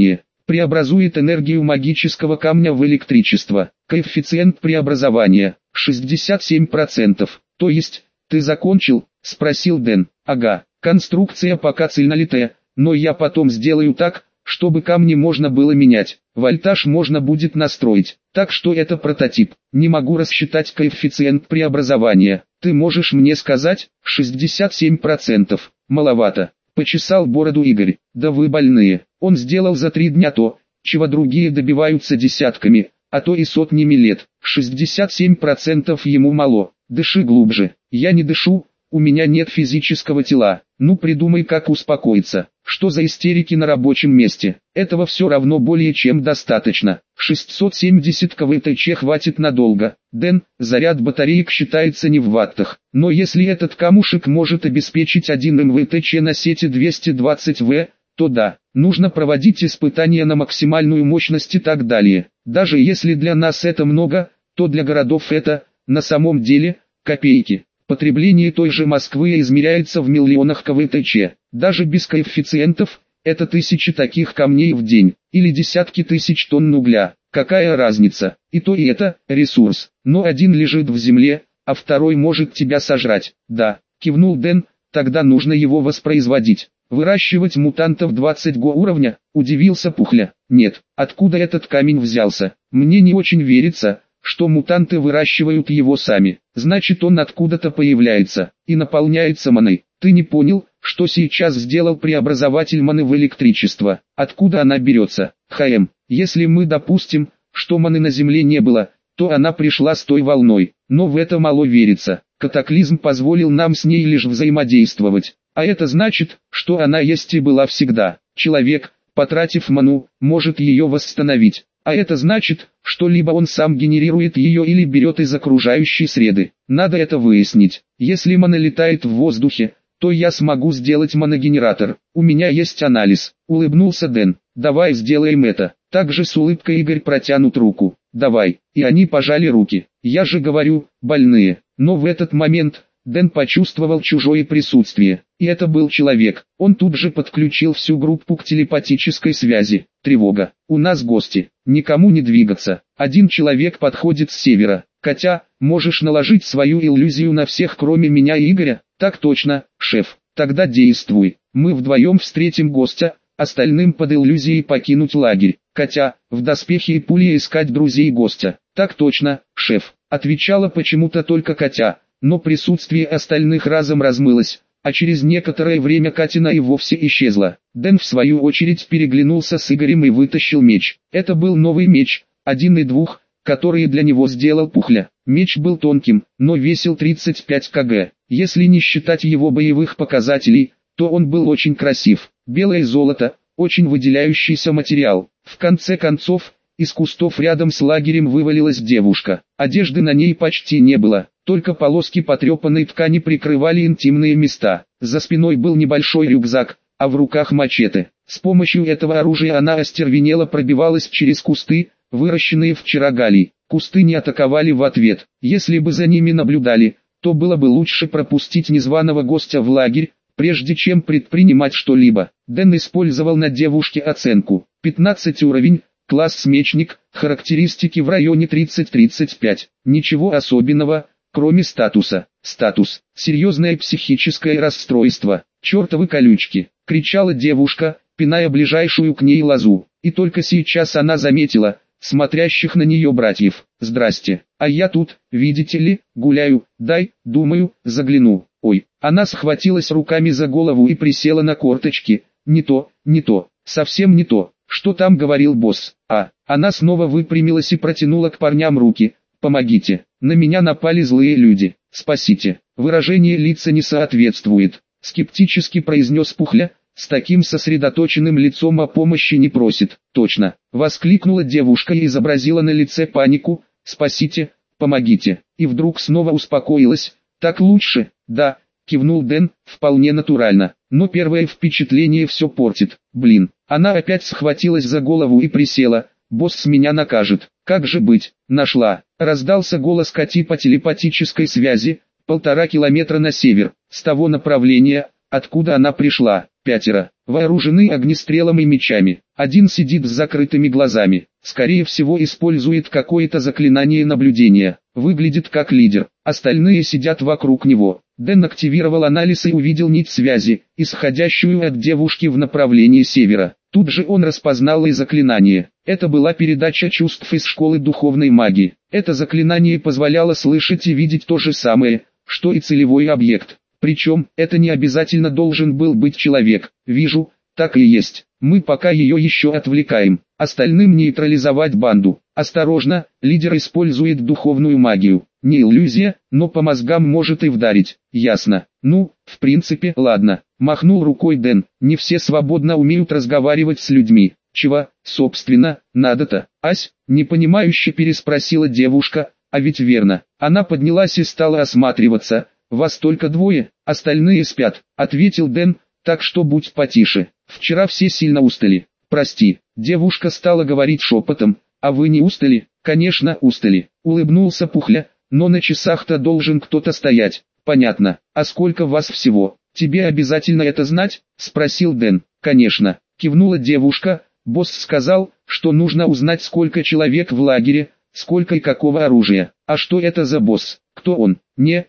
Преобразует энергию магического камня в электричество. Коэффициент преобразования 67%. То есть, ты закончил? Спросил Дэн. Ага, конструкция пока цельнолитая, но я потом сделаю так, чтобы камни можно было менять. Вольтаж можно будет настроить. Так что это прототип. Не могу рассчитать коэффициент преобразования. Ты можешь мне сказать? 67%. Маловато. Почесал бороду Игорь. Да вы больные. Он сделал за 3 дня то, чего другие добиваются десятками, а то и сотнями лет. 67% ему мало. Дыши глубже. Я не дышу, у меня нет физического тела. Ну придумай, как успокоиться. Что за истерики на рабочем месте? Этого все равно более чем достаточно. 670 КВТЧ хватит надолго. Дэн, заряд батареек считается не в ваттах. Но если этот камушек может обеспечить 1 МВТЧ на сети 220 В, то да, нужно проводить испытания на максимальную мощность и так далее. Даже если для нас это много, то для городов это, на самом деле, копейки. Потребление той же Москвы измеряется в миллионах КВТЧ. Даже без коэффициентов, это тысячи таких камней в день, или десятки тысяч тонн угля. Какая разница? И то и это ресурс. Но один лежит в земле, а второй может тебя сожрать. Да, кивнул Дэн, тогда нужно его воспроизводить. Выращивать мутантов 20 уровня? Удивился Пухля. Нет, откуда этот камень взялся? Мне не очень верится, что мутанты выращивают его сами. Значит, он откуда-то появляется и наполняется маной. Ты не понял, что сейчас сделал преобразователь маны в электричество? Откуда она берется? Если мы допустим, что маны на Земле не было, то она пришла с той волной. Но в это мало верится. Катаклизм позволил нам с ней лишь взаимодействовать. А это значит, что она есть и была всегда. Человек, потратив ману, может ее восстановить. А это значит, что либо он сам генерирует ее или берет из окружающей среды. Надо это выяснить. Если мана летает в воздухе, то я смогу сделать маногенератор. У меня есть анализ. Улыбнулся Дэн. Давай сделаем это. Также с улыбкой Игорь протянут руку. Давай. И они пожали руки. Я же говорю, больные. Но в этот момент Дэн почувствовал чужое присутствие. И это был человек. Он тут же подключил всю группу к телепатической связи. Тревога. У нас гости. Никому не двигаться. Один человек подходит с севера. Котя, можешь наложить свою иллюзию на всех, кроме меня и Игоря? Так точно, шеф. Тогда действуй. Мы вдвоем встретим гостя, остальным под иллюзией покинуть лагерь. Котя, в доспехе и пуле искать друзей гостя. Так точно, шеф. Отвечала почему-то только Котя, но присутствие остальных разом размылось, а через некоторое время Катина и вовсе исчезла. Дэн в свою очередь переглянулся с Игорем и вытащил меч. Это был новый меч, 1 и 2, который для него сделал Пухля. Меч был тонким, но весил 35 кг. Если не считать его боевых показателей, то он был очень красив. Белое золото, очень выделяющийся материал. В конце концов, из кустов рядом с лагерем вывалилась девушка. Одежды на ней почти не было, только полоски потрепанной ткани прикрывали интимные места. За спиной был небольшой рюкзак, а в руках мачете. С помощью этого оружия она остервенело пробивалась через кусты, выращенные вчера Галей. Кусты не атаковали в ответ. Если бы за ними наблюдали, то было бы лучше пропустить незваного гостя в лагерь, прежде чем предпринимать что-либо. Дэн использовал на девушке оценку. 15 уровень, класс мечник, характеристики в районе 30-35. Ничего особенного, кроме статуса. Статус. Серьезное психическое расстройство. Чертовы колючки. Кричала девушка, пиная ближайшую к ней лозу. И только сейчас она заметила смотрящих на нее братьев. Здрасте, а я тут, видите ли, гуляю, думаю, загляну. Ой, она схватилась руками за голову и присела на корточки. Не то, совсем не то, что там говорил босс. Она снова выпрямилась и протянула к парням руки. Помогите, на меня напали злые люди, спасите. Выражение лица не соответствует, скептически произнес Пухля. С таким сосредоточенным лицом о помощи не просит. Точно, воскликнула девушка и изобразила на лице панику. Спасите, помогите. И вдруг снова успокоилась. Так лучше? Да, кивнул Дэн, вполне натурально. Но первое впечатление все портит. Блин, она опять схватилась за голову и присела. Босс меня накажет. Как же быть? Нашла. Раздался голос Кати по телепатической связи. 1,5 километра на север, с того направления, откуда она пришла. 5, вооружены огнестрелом и мечами. Один сидит с закрытыми глазами, скорее всего использует какое-то заклинание наблюдения, выглядит как лидер, остальные сидят вокруг него. Дэн активировал анализ и увидел нить связи, исходящую от девушки в направлении севера. Тут же он распознал и заклинание. Это была передача чувств из школы духовной магии. Это заклинание позволяло слышать и видеть то же самое, что и целевой объект. Причем, это не обязательно должен был быть человек. Вижу, так и есть. Мы пока ее еще отвлекаем. Остальным нейтрализовать банду. Осторожно, лидер использует духовную магию. Не иллюзия, но по мозгам может и вдарить. Ясно. Ну, в принципе, ладно. Махнул рукой Дэн. Не все свободно умеют разговаривать с людьми. Чего, собственно, надо-то? Ась, непонимающе переспросила девушка. А ведь верно. Она поднялась и стала осматриваться. Вас только двое, остальные спят, ответил Дэн, так что будь потише. Вчера все сильно устали. Прости, девушка стала говорить шепотом. А вы не устали? Конечно, устали. Улыбнулся Пухля, но на часах-то должен кто-то стоять. Понятно. А сколько вас всего? Тебе обязательно это знать? Спросил Дэн. Конечно, кивнула девушка. Босс сказал, что нужно узнать, сколько человек в лагере, сколько и какого оружия. А что это за босс? Кто он? Не.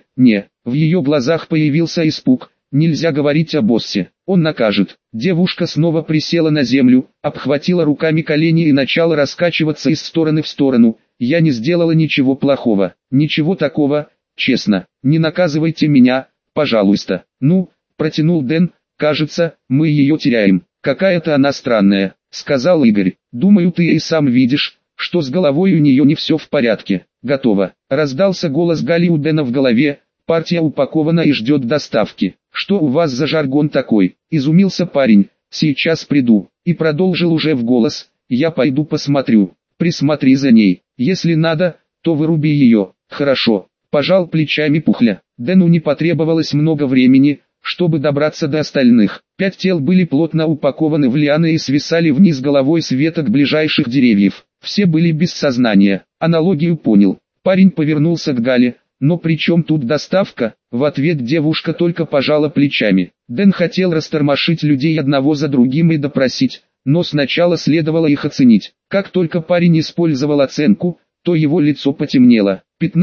В ее глазах появился испуг. Нельзя говорить о боссе. Он накажет. Девушка снова присела на землю, обхватила руками колени и начала раскачиваться из стороны в сторону. Я не сделала ничего плохого. Ничего такого, честно. Не наказывайте меня, пожалуйста. Ну, протянул Дэн. Кажется, мы ее теряем. Какая-то она странная, сказал Игорь. Думаю, ты и сам видишь, что с головой у нее не все в порядке. Готово. Раздался голос Гали у Дэна в голове. Партия упакована и ждет доставки. Что у вас за жаргон такой? Изумился парень. Сейчас приду. И продолжил уже в голос. Я пойду посмотрю. Присмотри за ней. Если надо, то выруби ее. Хорошо. Пожал плечами Пухля. Дэну не потребовалось много времени, чтобы добраться до остальных. 5 тел были плотно упакованы в лианы и свисали вниз головой с веток ближайших деревьев. Все были без сознания. Аналогию понял. Парень повернулся к Гале. Но при чем тут доставка? В ответ девушка только пожала плечами. Дэн хотел растормошить людей одного за другим и допросить, но сначала следовало их оценить. Как только парень использовал оценку, то его лицо потемнело.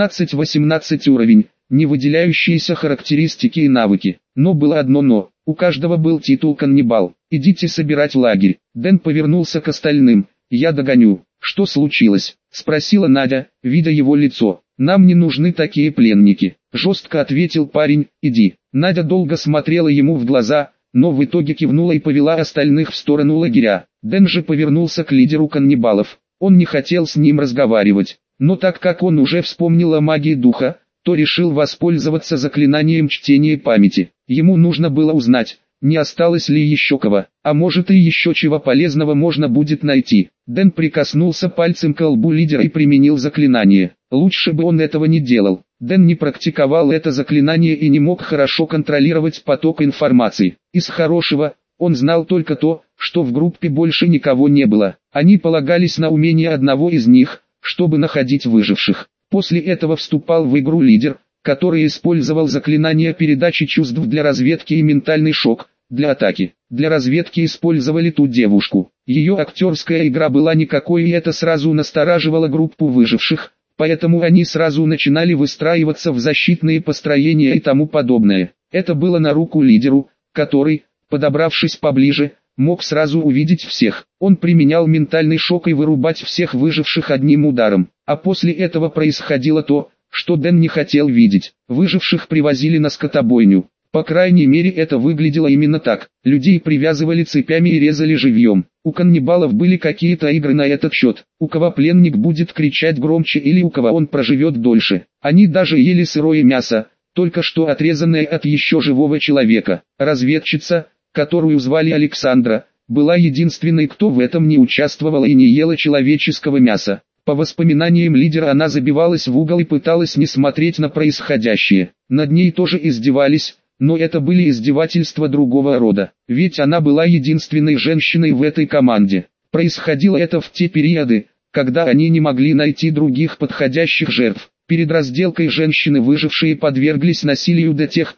15-18 уровень, не выделяющиеся характеристики и навыки. Но было одно но. У каждого был титул каннибал. Идите собирать лагерь. Дэн повернулся к остальным. Я догоню. Что случилось? Спросила Надя, видя его лицо. Нам не нужны такие пленники. Жестко ответил парень. Иди. Надя долго смотрела ему в глаза, но в итоге кивнула и повела остальных в сторону лагеря. Дэн же повернулся к лидеру каннибалов. Он не хотел с ним разговаривать, но так как он уже вспомнил о магии духа, то решил воспользоваться заклинанием чтения памяти. Ему нужно было узнать, не осталось ли еще кого, а может и еще чего полезного можно будет найти. Дэн прикоснулся пальцем к лбу лидера и применил заклинание. Лучше бы он этого не делал. Дэн не практиковал это заклинание и не мог хорошо контролировать поток информации. Из хорошего, он знал только то, что в группе больше никого не было. Они полагались на умение одного из них, чтобы находить выживших. После этого вступал в игру лидер, который использовал заклинание передачи чувств для разведки и ментальный шок для атаки. Для разведки использовали ту девушку. Ее актерская игра была никакой, и это сразу настораживало группу выживших, поэтому они сразу начинали выстраиваться в защитные построения и тому подобное. Это было на руку лидеру, который, подобравшись поближе, мог сразу увидеть всех. Он применял ментальный шок и вырубать всех выживших одним ударом. А после этого происходило то, что Дэн не хотел видеть. Выживших привозили на скотобойню. По крайней мере, это выглядело именно так. Людей привязывали цепями и резали живьем. У каннибалов были какие-то игры на этот счет. У кого пленник будет кричать громче или у кого он проживет дольше. Они даже ели сырое мясо, только что отрезанное от еще живого человека. Разведчица, которую звали Александра, была единственной, кто в этом не участвовала и не ела человеческого мяса. По воспоминаниям лидера, она забивалась в угол и пыталась не смотреть на происходящее. Над ней тоже издевались, но это были издевательства другого рода, ведь она была единственной женщиной в этой команде. Происходило это в те периоды, когда они не могли найти других подходящих жертв. Перед разделкой женщины выжившие подверглись насилию до тех пор,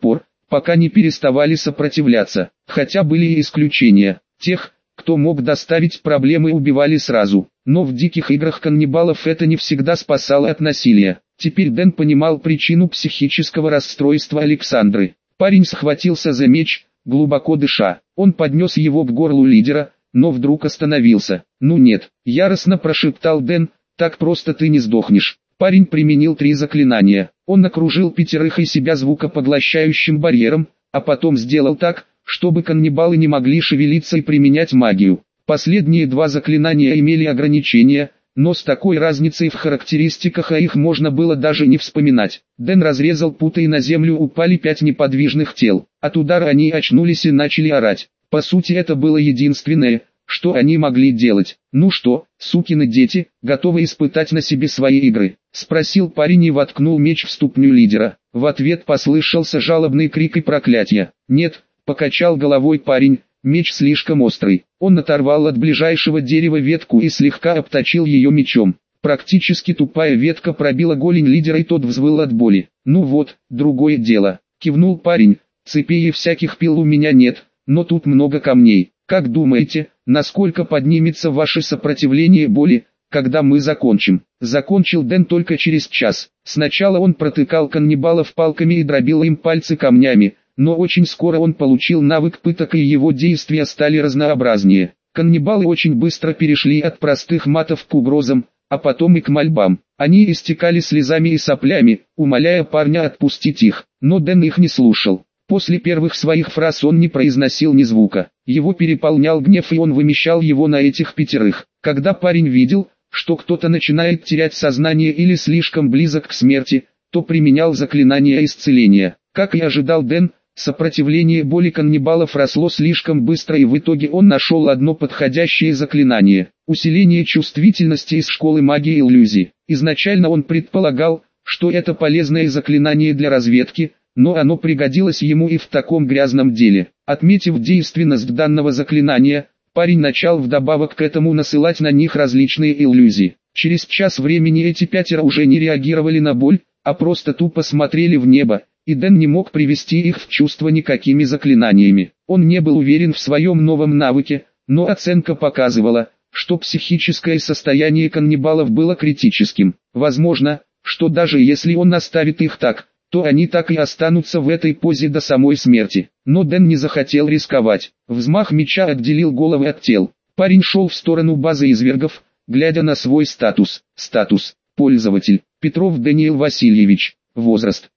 пока не переставали сопротивляться. Хотя были и исключения. Тех, кто мог доставить проблемы, убивали сразу. Но в диких играх каннибалов это не всегда спасало от насилия. Теперь Дэн понимал причину психического расстройства Александры. Парень схватился за меч, глубоко дыша. Он поднес его к горлу лидера, но вдруг остановился. «Ну нет», — яростно прошептал Дэн, — «так просто ты не сдохнешь». Парень применил 3 заклинания. Он окружил 5 и себя звукопоглощающим барьером, а потом сделал так, чтобы каннибалы не могли шевелиться и применять магию. Последние 2 заклинания имели ограничения, но с такой разницей в характеристиках, их можно было даже не вспоминать. Дэн разрезал путы, и на землю упали 5 неподвижных тел. От удара они очнулись и начали орать. По сути, это было единственное, что они могли делать. «Ну что, сукины дети, готовы испытать на себе свои игры?» — спросил парень и воткнул меч в ступню лидера. В ответ послышался жалобный крик и проклятие. «Нет», — покачал головой парень, — «меч слишком острый». Он оторвал от ближайшего дерева ветку и слегка обточил ее мечом. Практически тупая ветка пробила голень лидера, и тот взвыл от боли. «Ну вот, другое дело», — кивнул парень, — «цепей и всяких пил у меня нет, но тут много камней. Как думаете, насколько поднимется ваше сопротивление боли, когда мы закончим?» Закончил Дэн только через час. Сначала он протыкал каннибалов палками и дробил им пальцы камнями, но очень скоро он получил навык пыток, и его действия стали разнообразнее. Каннибалы очень быстро перешли от простых матов к угрозам, а потом и к мольбам. Они истекали слезами и соплями, умоляя парня отпустить их, но Дэн их не слушал. После первых своих фраз он не произносил ни звука. Его переполнял гнев, и он вымещал его на этих 5. Когда парень видел, что кто-то начинает терять сознание или слишком близок к смерти, то применял заклинание исцеления. Как и ожидал Дэн, сопротивление боли каннибалов росло слишком быстро, и в итоге он нашел одно подходящее заклинание – усиление чувствительности из школы магии иллюзий. Изначально он предполагал, что это полезное заклинание для разведки, но оно пригодилось ему и в таком грязном деле. Отметив действенность данного заклинания, парень начал вдобавок к этому насылать на них различные иллюзии. Через час времени эти 5 уже не реагировали на боль, а просто тупо смотрели в небо, и Дэн не мог привести их в чувство никакими заклинаниями. Он не был уверен в своем новом навыке, но оценка показывала, что психическое состояние каннибалов было критическим. Возможно, что даже если он оставит их так, то они так и останутся в этой позе до самой смерти. Но Дэн не захотел рисковать. Взмах меча отделил головы от тел. Парень шел в сторону базы извергов, глядя на свой статус. Статус. Пользователь. Петров Даниил Васильевич. Возраст.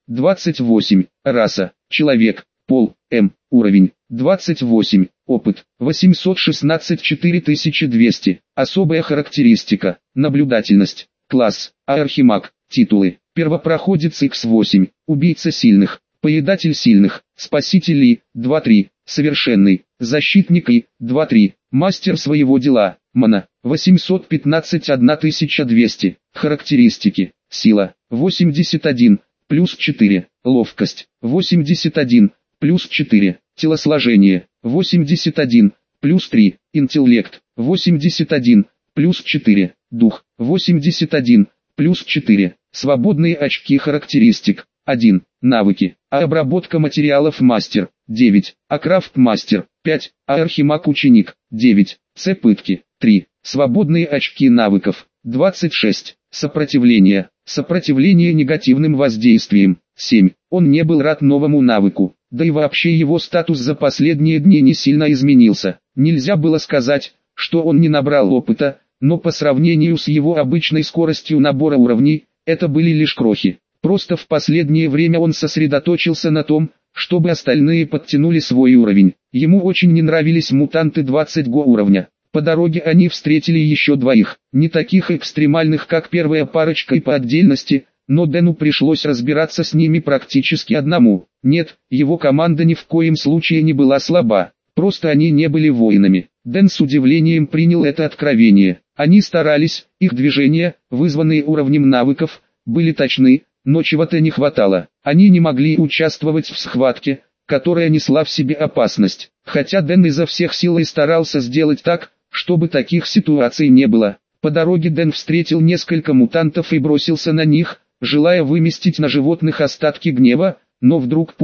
28. Раса. Человек. Пол. М. Уровень. 28. Опыт. 816 4200. Особая характеристика. Наблюдательность. Класс. Архимаг. Титулы. Первопроходец X8, убийца сильных, поедатель сильных, спаситель И, 2-3, совершенный, защитник И, 2-3, мастер своего дела, мана, 815 1200, характеристики, сила, 81, плюс 4, ловкость, 81, плюс 4, телосложение, 81, плюс 3, интеллект, 81, плюс 4, дух, 81, плюс 4. Свободные очки характеристик. 1. Навыки. Обработка материалов мастер. 9. Крафт мастер. 5. Архимаг ученик. 9. Пытки. 3. Свободные очки навыков. 26. Сопротивление. Сопротивление негативным воздействиям. 7. Он не был рад новому навыку. Да и вообще его статус за последние дни не сильно изменился. Нельзя было сказать, что он не набрал опыта, но по сравнению с его обычной скоростью набора уровней, это были лишь крохи. Просто в последнее время он сосредоточился на том, чтобы остальные подтянули свой уровень. Ему очень не нравились мутанты 20 уровня. По дороге они встретили еще 2, не таких экстремальных, как первая парочка, и по отдельности, но Дэну пришлось разбираться с ними практически одному. Нет, его команда ни в коем случае не была слаба, просто они не были воинами. Дэн с удивлением принял это откровение. Они старались, их движения, вызванные уровнем навыков, были точны, но чего-то не хватало. Они не могли участвовать в схватке, которая несла в себе опасность. Хотя Дэн изо всех сил и старался сделать так, чтобы таких ситуаций не было. По дороге Дэн встретил несколько мутантов и бросился на них, желая выместить на животных остатки гнева, но вдруг понял,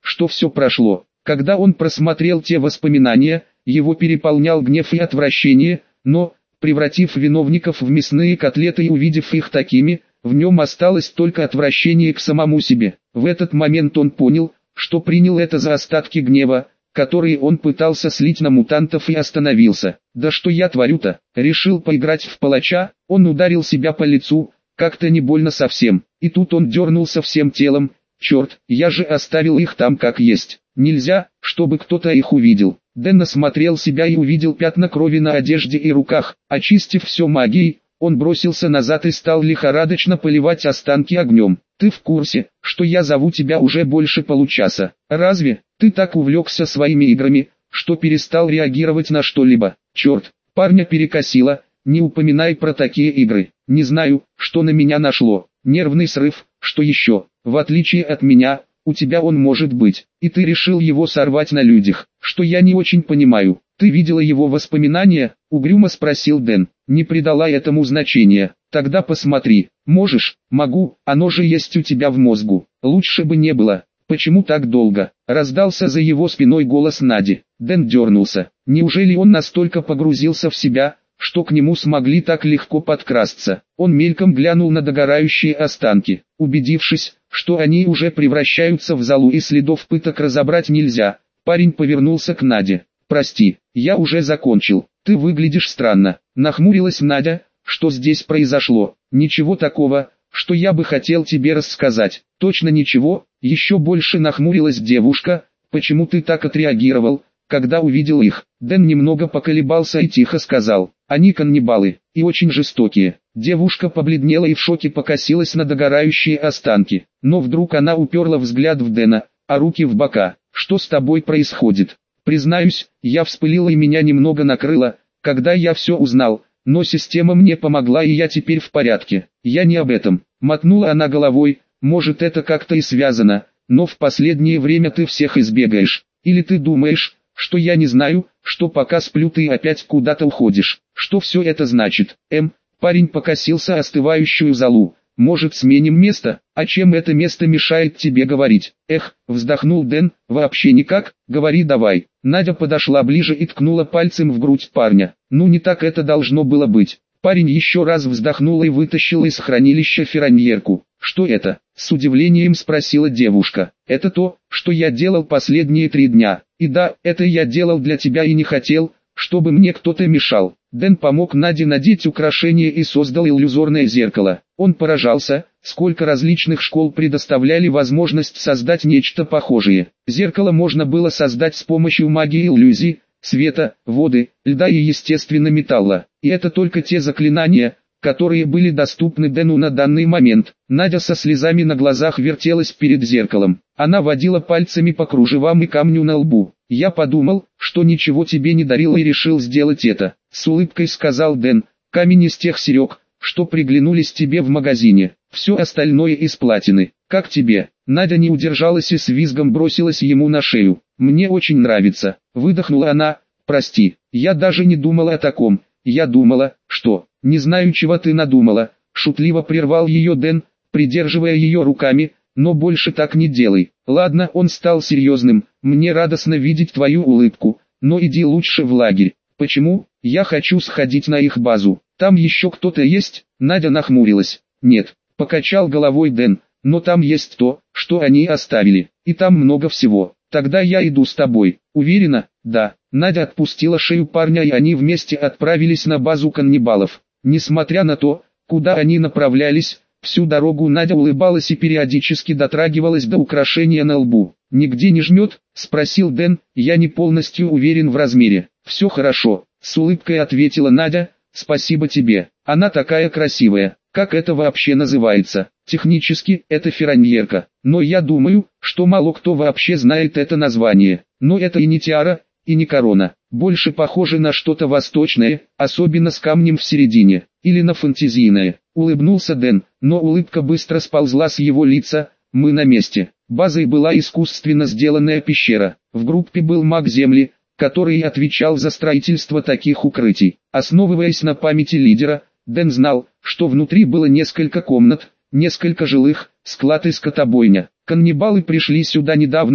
что все прошло. Когда он просмотрел те воспоминания, его переполнял гнев и отвращение, но, превратив виновников в мясные котлеты и увидев их такими, в нем осталось только отвращение к самому себе. В этот момент он понял, что принял это за остатки гнева, которые он пытался слить на мутантов, и остановился. «Да что я творю-то?» Решил поиграть в палача, он ударил себя по лицу, как-то не больно совсем. И тут он дернулся всем телом. «Черт, я же оставил их там как есть. Нельзя, чтобы кто-то их увидел». Дэн осмотрел себя и увидел пятна крови на одежде и руках. Очистив все магией, он бросился назад и стал лихорадочно поливать останки огнем. «Ты в курсе, что я зову тебя уже больше получаса? Разве ты так увлекся своими играми, что перестал реагировать на что-либо?» Черт, парня перекосило, не упоминай про такие игры. Не знаю, что на меня нашло. Нервный срыв, что еще? В отличие от меня, у тебя он может быть, и ты решил его сорвать на людях, что я не очень понимаю. Ты видела его воспоминания? Угрюмо спросил Дэн. Не придала этому значения. Тогда посмотри. Можешь? Могу, оно же есть у тебя в мозгу. Лучше бы не было. Почему так долго? Раздался за его спиной голос Нади. Дэн дернулся. Неужели он настолько погрузился в себя, что к нему смогли так легко подкрасться? Он мельком глянул на догорающие останки. Убедившись, что они уже превращаются в золу и следов пыток разобрать нельзя, парень повернулся к Наде. «Прости, я уже закончил. Ты выглядишь странно». Нахмурилась Надя. «Что здесь произошло?» «Ничего такого, что я бы хотел тебе рассказать». «Точно ничего?» Еще больше нахмурилась девушка. «Почему ты так отреагировал, когда увидел их?» Дэн немного поколебался и тихо сказал: «Они каннибалы, и очень жестокие». Девушка побледнела и в шоке покосилась на догорающие останки. Но вдруг она уперла взгляд в Дэна, а руки в бока. «Что с тобой происходит?» «Признаюсь, я вспылила и меня немного накрыло, когда я все узнал, но система мне помогла и я теперь в порядке». «Я не об этом», — мотнула она головой. «Может, это как-то и связано, но в последнее время ты всех избегаешь. Или ты думаешь, что я не знаю, что пока сплю ты опять куда-то уходишь? Что все это значит?» Парень покосился остывающую золу. «Может, сменим место? А чем это место мешает тебе говорить?» Вздохнул Дэн, «вообще никак, говори давай». Надя подошла ближе и ткнула пальцем в грудь парня. «Ну не так это должно было быть». Парень еще раз вздохнул и вытащил из хранилища фераньерку. «Что это?» — с удивлением спросила девушка. «Это то, что я делал последние 3 дня. И да, это я делал для тебя и не хотел, чтобы мне кто-то мешал». Дэн помог Наде надеть украшение и создал иллюзорное зеркало. Он поражался, сколько различных школ предоставляли возможность создать нечто похожее. Зеркало можно было создать с помощью магии иллюзий, света, воды, льда и естественно металла. И это только те заклинания, которые были доступны Дэну на данный момент. Надя со слезами на глазах вертелась перед зеркалом. Она водила пальцами по кружевам и камню на лбу. «Я подумал, что ничего тебе не дарил и решил сделать это», — с улыбкой сказал Дэн. «Камень из тех серег, что приглянулись тебе в магазине. Все остальное из платины. Как тебе?» Надя не удержалась и с визгом бросилась ему на шею. «Мне очень нравится», — выдохнула она. «Прости, я даже не думала о таком. Я думала, что...» «Не знаю, чего ты надумала», — шутливо прервал ее Дэн, придерживая ее руками. «Но больше так не делай». «Ладно», — он стал серьезным. «Мне радостно видеть твою улыбку, но иди лучше в лагерь». «Почему?» «Я хочу сходить на их базу. Там еще кто-то есть?» Надя нахмурилась. «Нет», — покачал головой Дэн, «но там есть то, что они оставили, и там много всего. Тогда я иду с тобой». «Уверена?» «Да». Надя отпустила шею парня и они вместе отправились на базу каннибалов. Несмотря на то, куда они направлялись, всю дорогу Надя улыбалась и периодически дотрагивалась до украшения на лбу. «Нигде не жмет?» — спросил Дэн. «Я не полностью уверен в размере». «Все хорошо», — с улыбкой ответила Надя. «Спасибо тебе. Она такая красивая. Как это вообще называется?» «Технически, это фераньерка. Но я думаю, что мало кто вообще знает это название. Но это и не тиара, и не корона. Больше похоже на что-то восточное, особенно с камнем в середине. Или на фантазийное». Улыбнулся Дэн, но улыбка быстро сползла с его лица. «Мы на месте». Базой была искусственно сделанная пещера. В группе был маг Земли, который отвечал за строительство таких укрытий. Основываясь на памяти лидера, Дэн знал, что внутри было несколько комнат, несколько жилых, склад и скотобойня. Каннибалы пришли сюда недавно,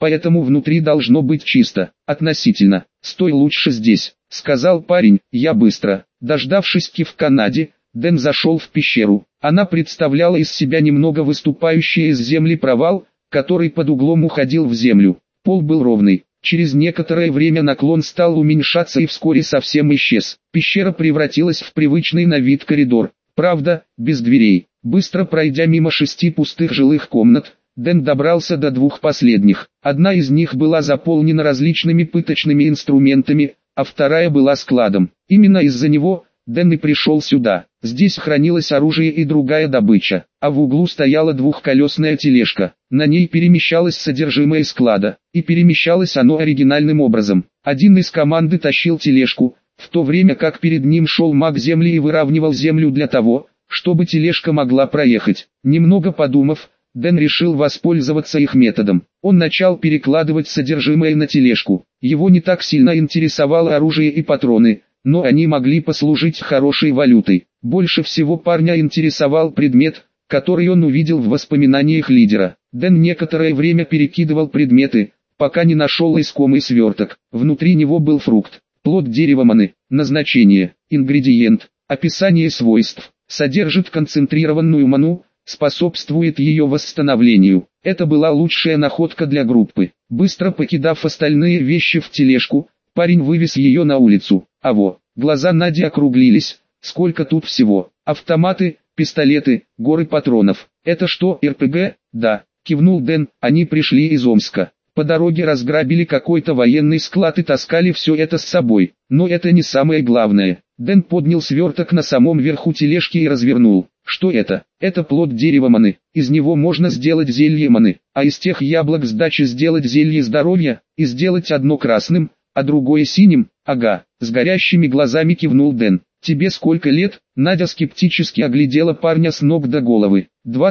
поэтому внутри должно быть чисто. Относительно. Стой лучше здесь, сказал парень. Я быстро. Дождавшись кивка Нади, Дэн зашел в пещеру. Она представляла из себя немного выступающий из земли провал, который под углом уходил в землю. Пол был ровный. Через некоторое время наклон стал уменьшаться и вскоре совсем исчез. Пещера превратилась в привычный на вид коридор. Правда, без дверей. Быстро пройдя мимо 6 пустых жилых комнат, Дэн добрался до 2 последних. Одна из них была заполнена различными пыточными инструментами, а вторая была складом. Именно из-за него Дэн и пришел сюда. Здесь хранилось оружие и другая добыча, а в углу стояла двухколесная тележка. На ней перемещалось содержимое склада, и перемещалось оно оригинальным образом. Один из команды тащил тележку, в то время как перед ним шел маг земли и выравнивал землю для того, чтобы тележка могла проехать. Немного подумав, Дэн решил воспользоваться их методом. Он начал перекладывать содержимое на тележку. Его не так сильно интересовало оружие и патроны, но они могли послужить хорошей валютой. Больше всего парня интересовал предмет, который он увидел в воспоминаниях лидера. Дэн некоторое время перекидывал предметы, пока не нашел искомый сверток. Внутри него был фрукт, плод дерева маны. Назначение, ингредиент, описание свойств. Содержит концентрированную ману, способствует ее восстановлению. Это была лучшая находка для группы. Быстро покидав остальные вещи в тележку, парень вывез ее на улицу. Глаза Нади округлились. Сколько тут всего? Автоматы, пистолеты, горы патронов. Это что, РПГ? Да, кивнул Дэн. Они пришли из Омска. По дороге разграбили какой-то военный склад и таскали все это с собой. Но это не самое главное. Дэн поднял сверток на самом верху тележки и развернул. Что это? Это плод дерева маны. Из него можно сделать зелье маны, а из тех яблок с дачи сделать зелье здоровья, и сделать одно красным, а другое синим. Ага, с горящими глазами кивнул Дэн. Тебе сколько лет? Надя скептически оглядела парня с ног до головы.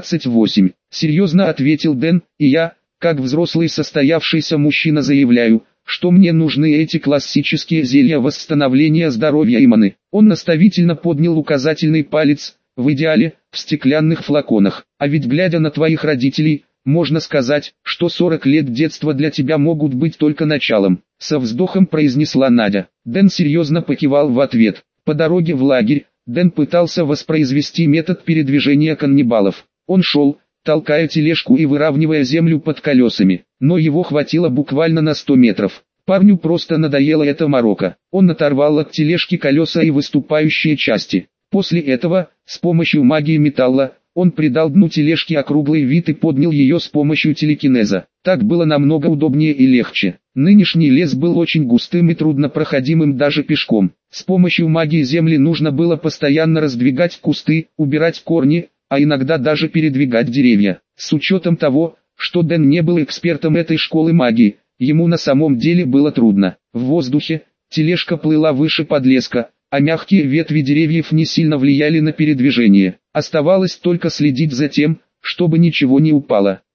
28. Серьезно ответил Дэн, и я, как взрослый состоявшийся мужчина, заявляю, что мне нужны эти классические зелья восстановления здоровья и маны. Он наставительно поднял указательный палец, в идеале, в стеклянных флаконах. А ведь глядя на твоих родителей, можно сказать, что 40 лет детства для тебя могут быть только началом. Со вздохом произнесла Надя. Дэн серьезно покивал в ответ. По дороге в лагерь, Дэн пытался воспроизвести метод передвижения каннибалов. Он шел, толкая тележку и выравнивая землю под колесами, но его хватило буквально на 100 метров. Парню просто надоело это морока. Он оторвал от тележки колеса и выступающие части. После этого, с помощью магии металла, он придал дну тележки округлый вид и поднял ее с помощью телекинеза. Так было намного удобнее и легче. Нынешний лес был очень густым и труднопроходимым даже пешком. С помощью магии земли нужно было постоянно раздвигать кусты, убирать корни, а иногда даже передвигать деревья. С учетом того, что Дэн не был экспертом этой школы магии, ему на самом деле было трудно. В воздухе, тележка плыла выше подлеска, а мягкие ветви деревьев не сильно влияли на передвижение. Оставалось только следить за тем, чтобы ничего не упало.